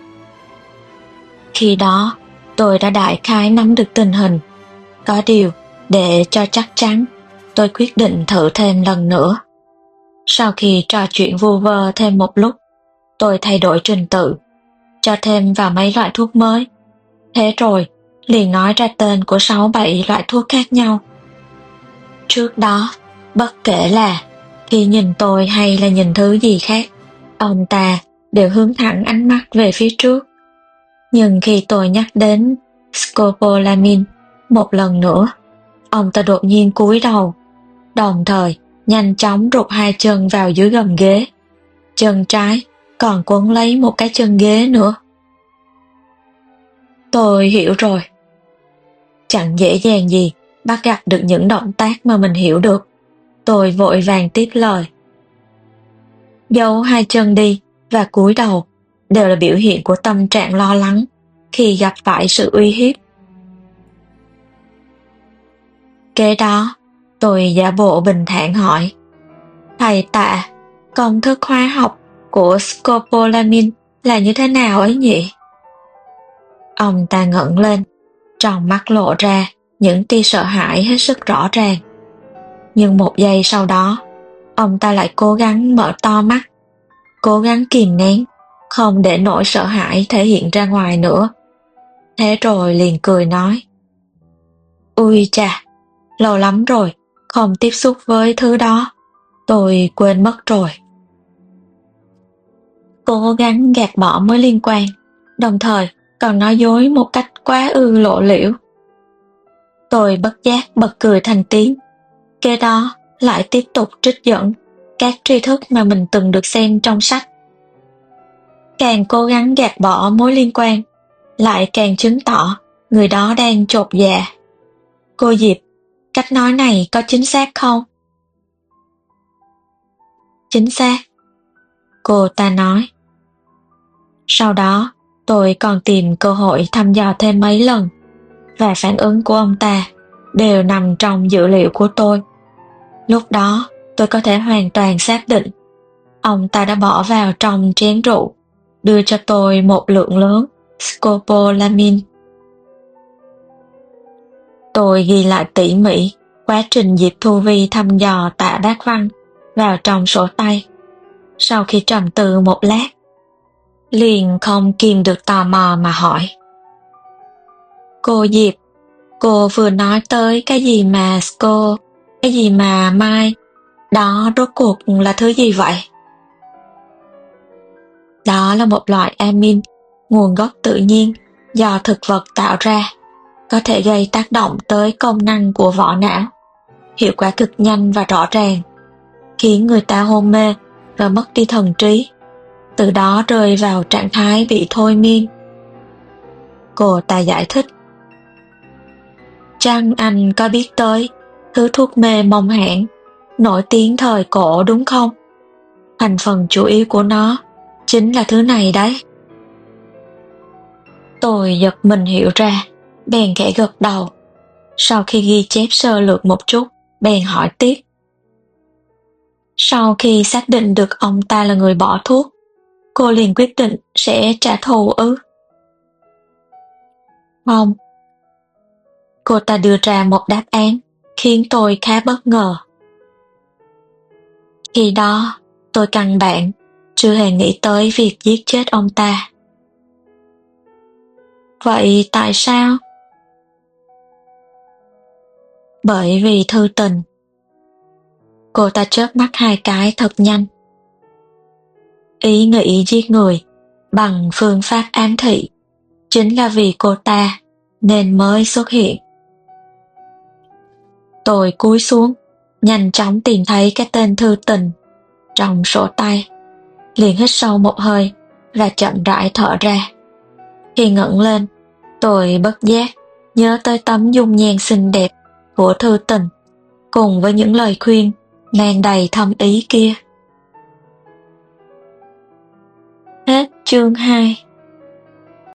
Khi đó, tôi đã đại khái nắm được tình hình. Có điều, để cho chắc chắn, tôi quyết định thử thêm lần nữa. Sau khi trò chuyện vu vơ thêm một lúc, tôi thay đổi trình tự, cho thêm vào mấy loại thuốc mới. Thế rồi, liền nói ra tên của sáu bảy loại thuốc khác nhau. Trước đó, bất kể là khi nhìn tôi hay là nhìn thứ gì khác, ông ta đều hướng thẳng ánh mắt về phía trước. Nhưng khi tôi nhắc đến scopolamine một lần nữa, ông ta đột nhiên cúi đầu, đồng thời nhanh chóng rụt hai chân vào dưới gầm ghế. Chân trái còn quấn lấy một cái chân ghế nữa. Tôi hiểu rồi. Chẳng dễ dàng gì bắt gặp được những động tác mà mình hiểu được. Tôi vội vàng tiếp lời. Giấu hai chân đi và cúi đầu đều là biểu hiện của tâm trạng lo lắng khi gặp phải sự uy hiếp. Kế đó, tôi giả bộ bình thản hỏi. Thầy Tạ, công thức hóa học của scopolamine là như thế nào ấy nhỉ? Ông ta ngẩng lên, trong mắt lộ ra những tia sợ hãi hết sức rõ ràng. Nhưng một giây sau đó, ông ta lại cố gắng mở to mắt, cố gắng kìm nén, không để nỗi sợ hãi thể hiện ra ngoài nữa. Thế rồi liền cười nói. Ui chà, lâu lắm rồi, không tiếp xúc với thứ đó, tôi quên mất rồi. Cố gắng gạt bỏ mối liên quan, đồng thời còn nói dối một cách quá ư lộ liễu. Tôi bất giác bật cười thành tiếng, kế đó lại tiếp tục trích dẫn các tri thức mà mình từng được xem trong sách. Càng cố gắng gạt bỏ mối liên quan, lại càng chứng tỏ người đó đang chột dạ. Cô Diệp, cách nói này có chính xác không? Chính xác, cô ta nói. Sau đó, tôi còn tìm cơ hội thăm dò thêm mấy lần, và phản ứng của ông ta đều nằm trong dữ liệu của tôi. Lúc đó, tôi có thể hoàn toàn xác định ông ta đã bỏ vào trong chén rượu, đưa cho tôi một lượng lớn scopolamine. Tôi ghi lại tỉ mỉ quá trình Diệp Thu Vi thăm dò Tạ Bác Văn vào trong sổ tay. Sau khi trầm tư một lát, liền không kìm được tò mò mà hỏi. Cô Diệp, cô vừa nói tới cái gì mà sco, cái gì mà mai, đó rốt cuộc là thứ gì vậy? Đó là một loại amin, nguồn gốc tự nhiên, do thực vật tạo ra, có thể gây tác động tới công năng của vỏ não, hiệu quả cực nhanh và rõ ràng, khiến người ta hôn mê và mất đi thần trí, từ đó rơi vào trạng thái bị thôi miên. Cô ta giải thích. Chăng anh có biết tới thứ thuốc mê mông hãng, nổi tiếng thời cổ đúng không? Thành phần chủ yếu của nó chính là thứ này đấy. Tôi giật mình hiểu ra, bèn khẽ gật đầu. Sau khi ghi chép sơ lược một chút, bèn hỏi tiếp. Sau khi xác định được ông ta là người bỏ thuốc, cô liền quyết định sẽ trả thù ư? Không. Cô ta đưa ra một đáp án khiến tôi khá bất ngờ. Khi đó, tôi căn bản chưa hề nghĩ tới việc giết chết ông ta. Vậy tại sao? Bởi vì thư tình. Cô ta chớp mắt hai cái thật nhanh. Ý nghĩ giết người bằng phương pháp ám thị chính là vì cô ta nên mới xuất hiện. Tôi cúi xuống, nhanh chóng tìm thấy cái tên thư tình trong sổ tay, liền hít sâu một hơi và chậm rãi thở ra. Khi ngẩng lên, tôi bất giác nhớ tới tấm dung nhan xinh đẹp của thư tình cùng với những lời khuyên mang đầy thâm ý kia. Hết chương hai.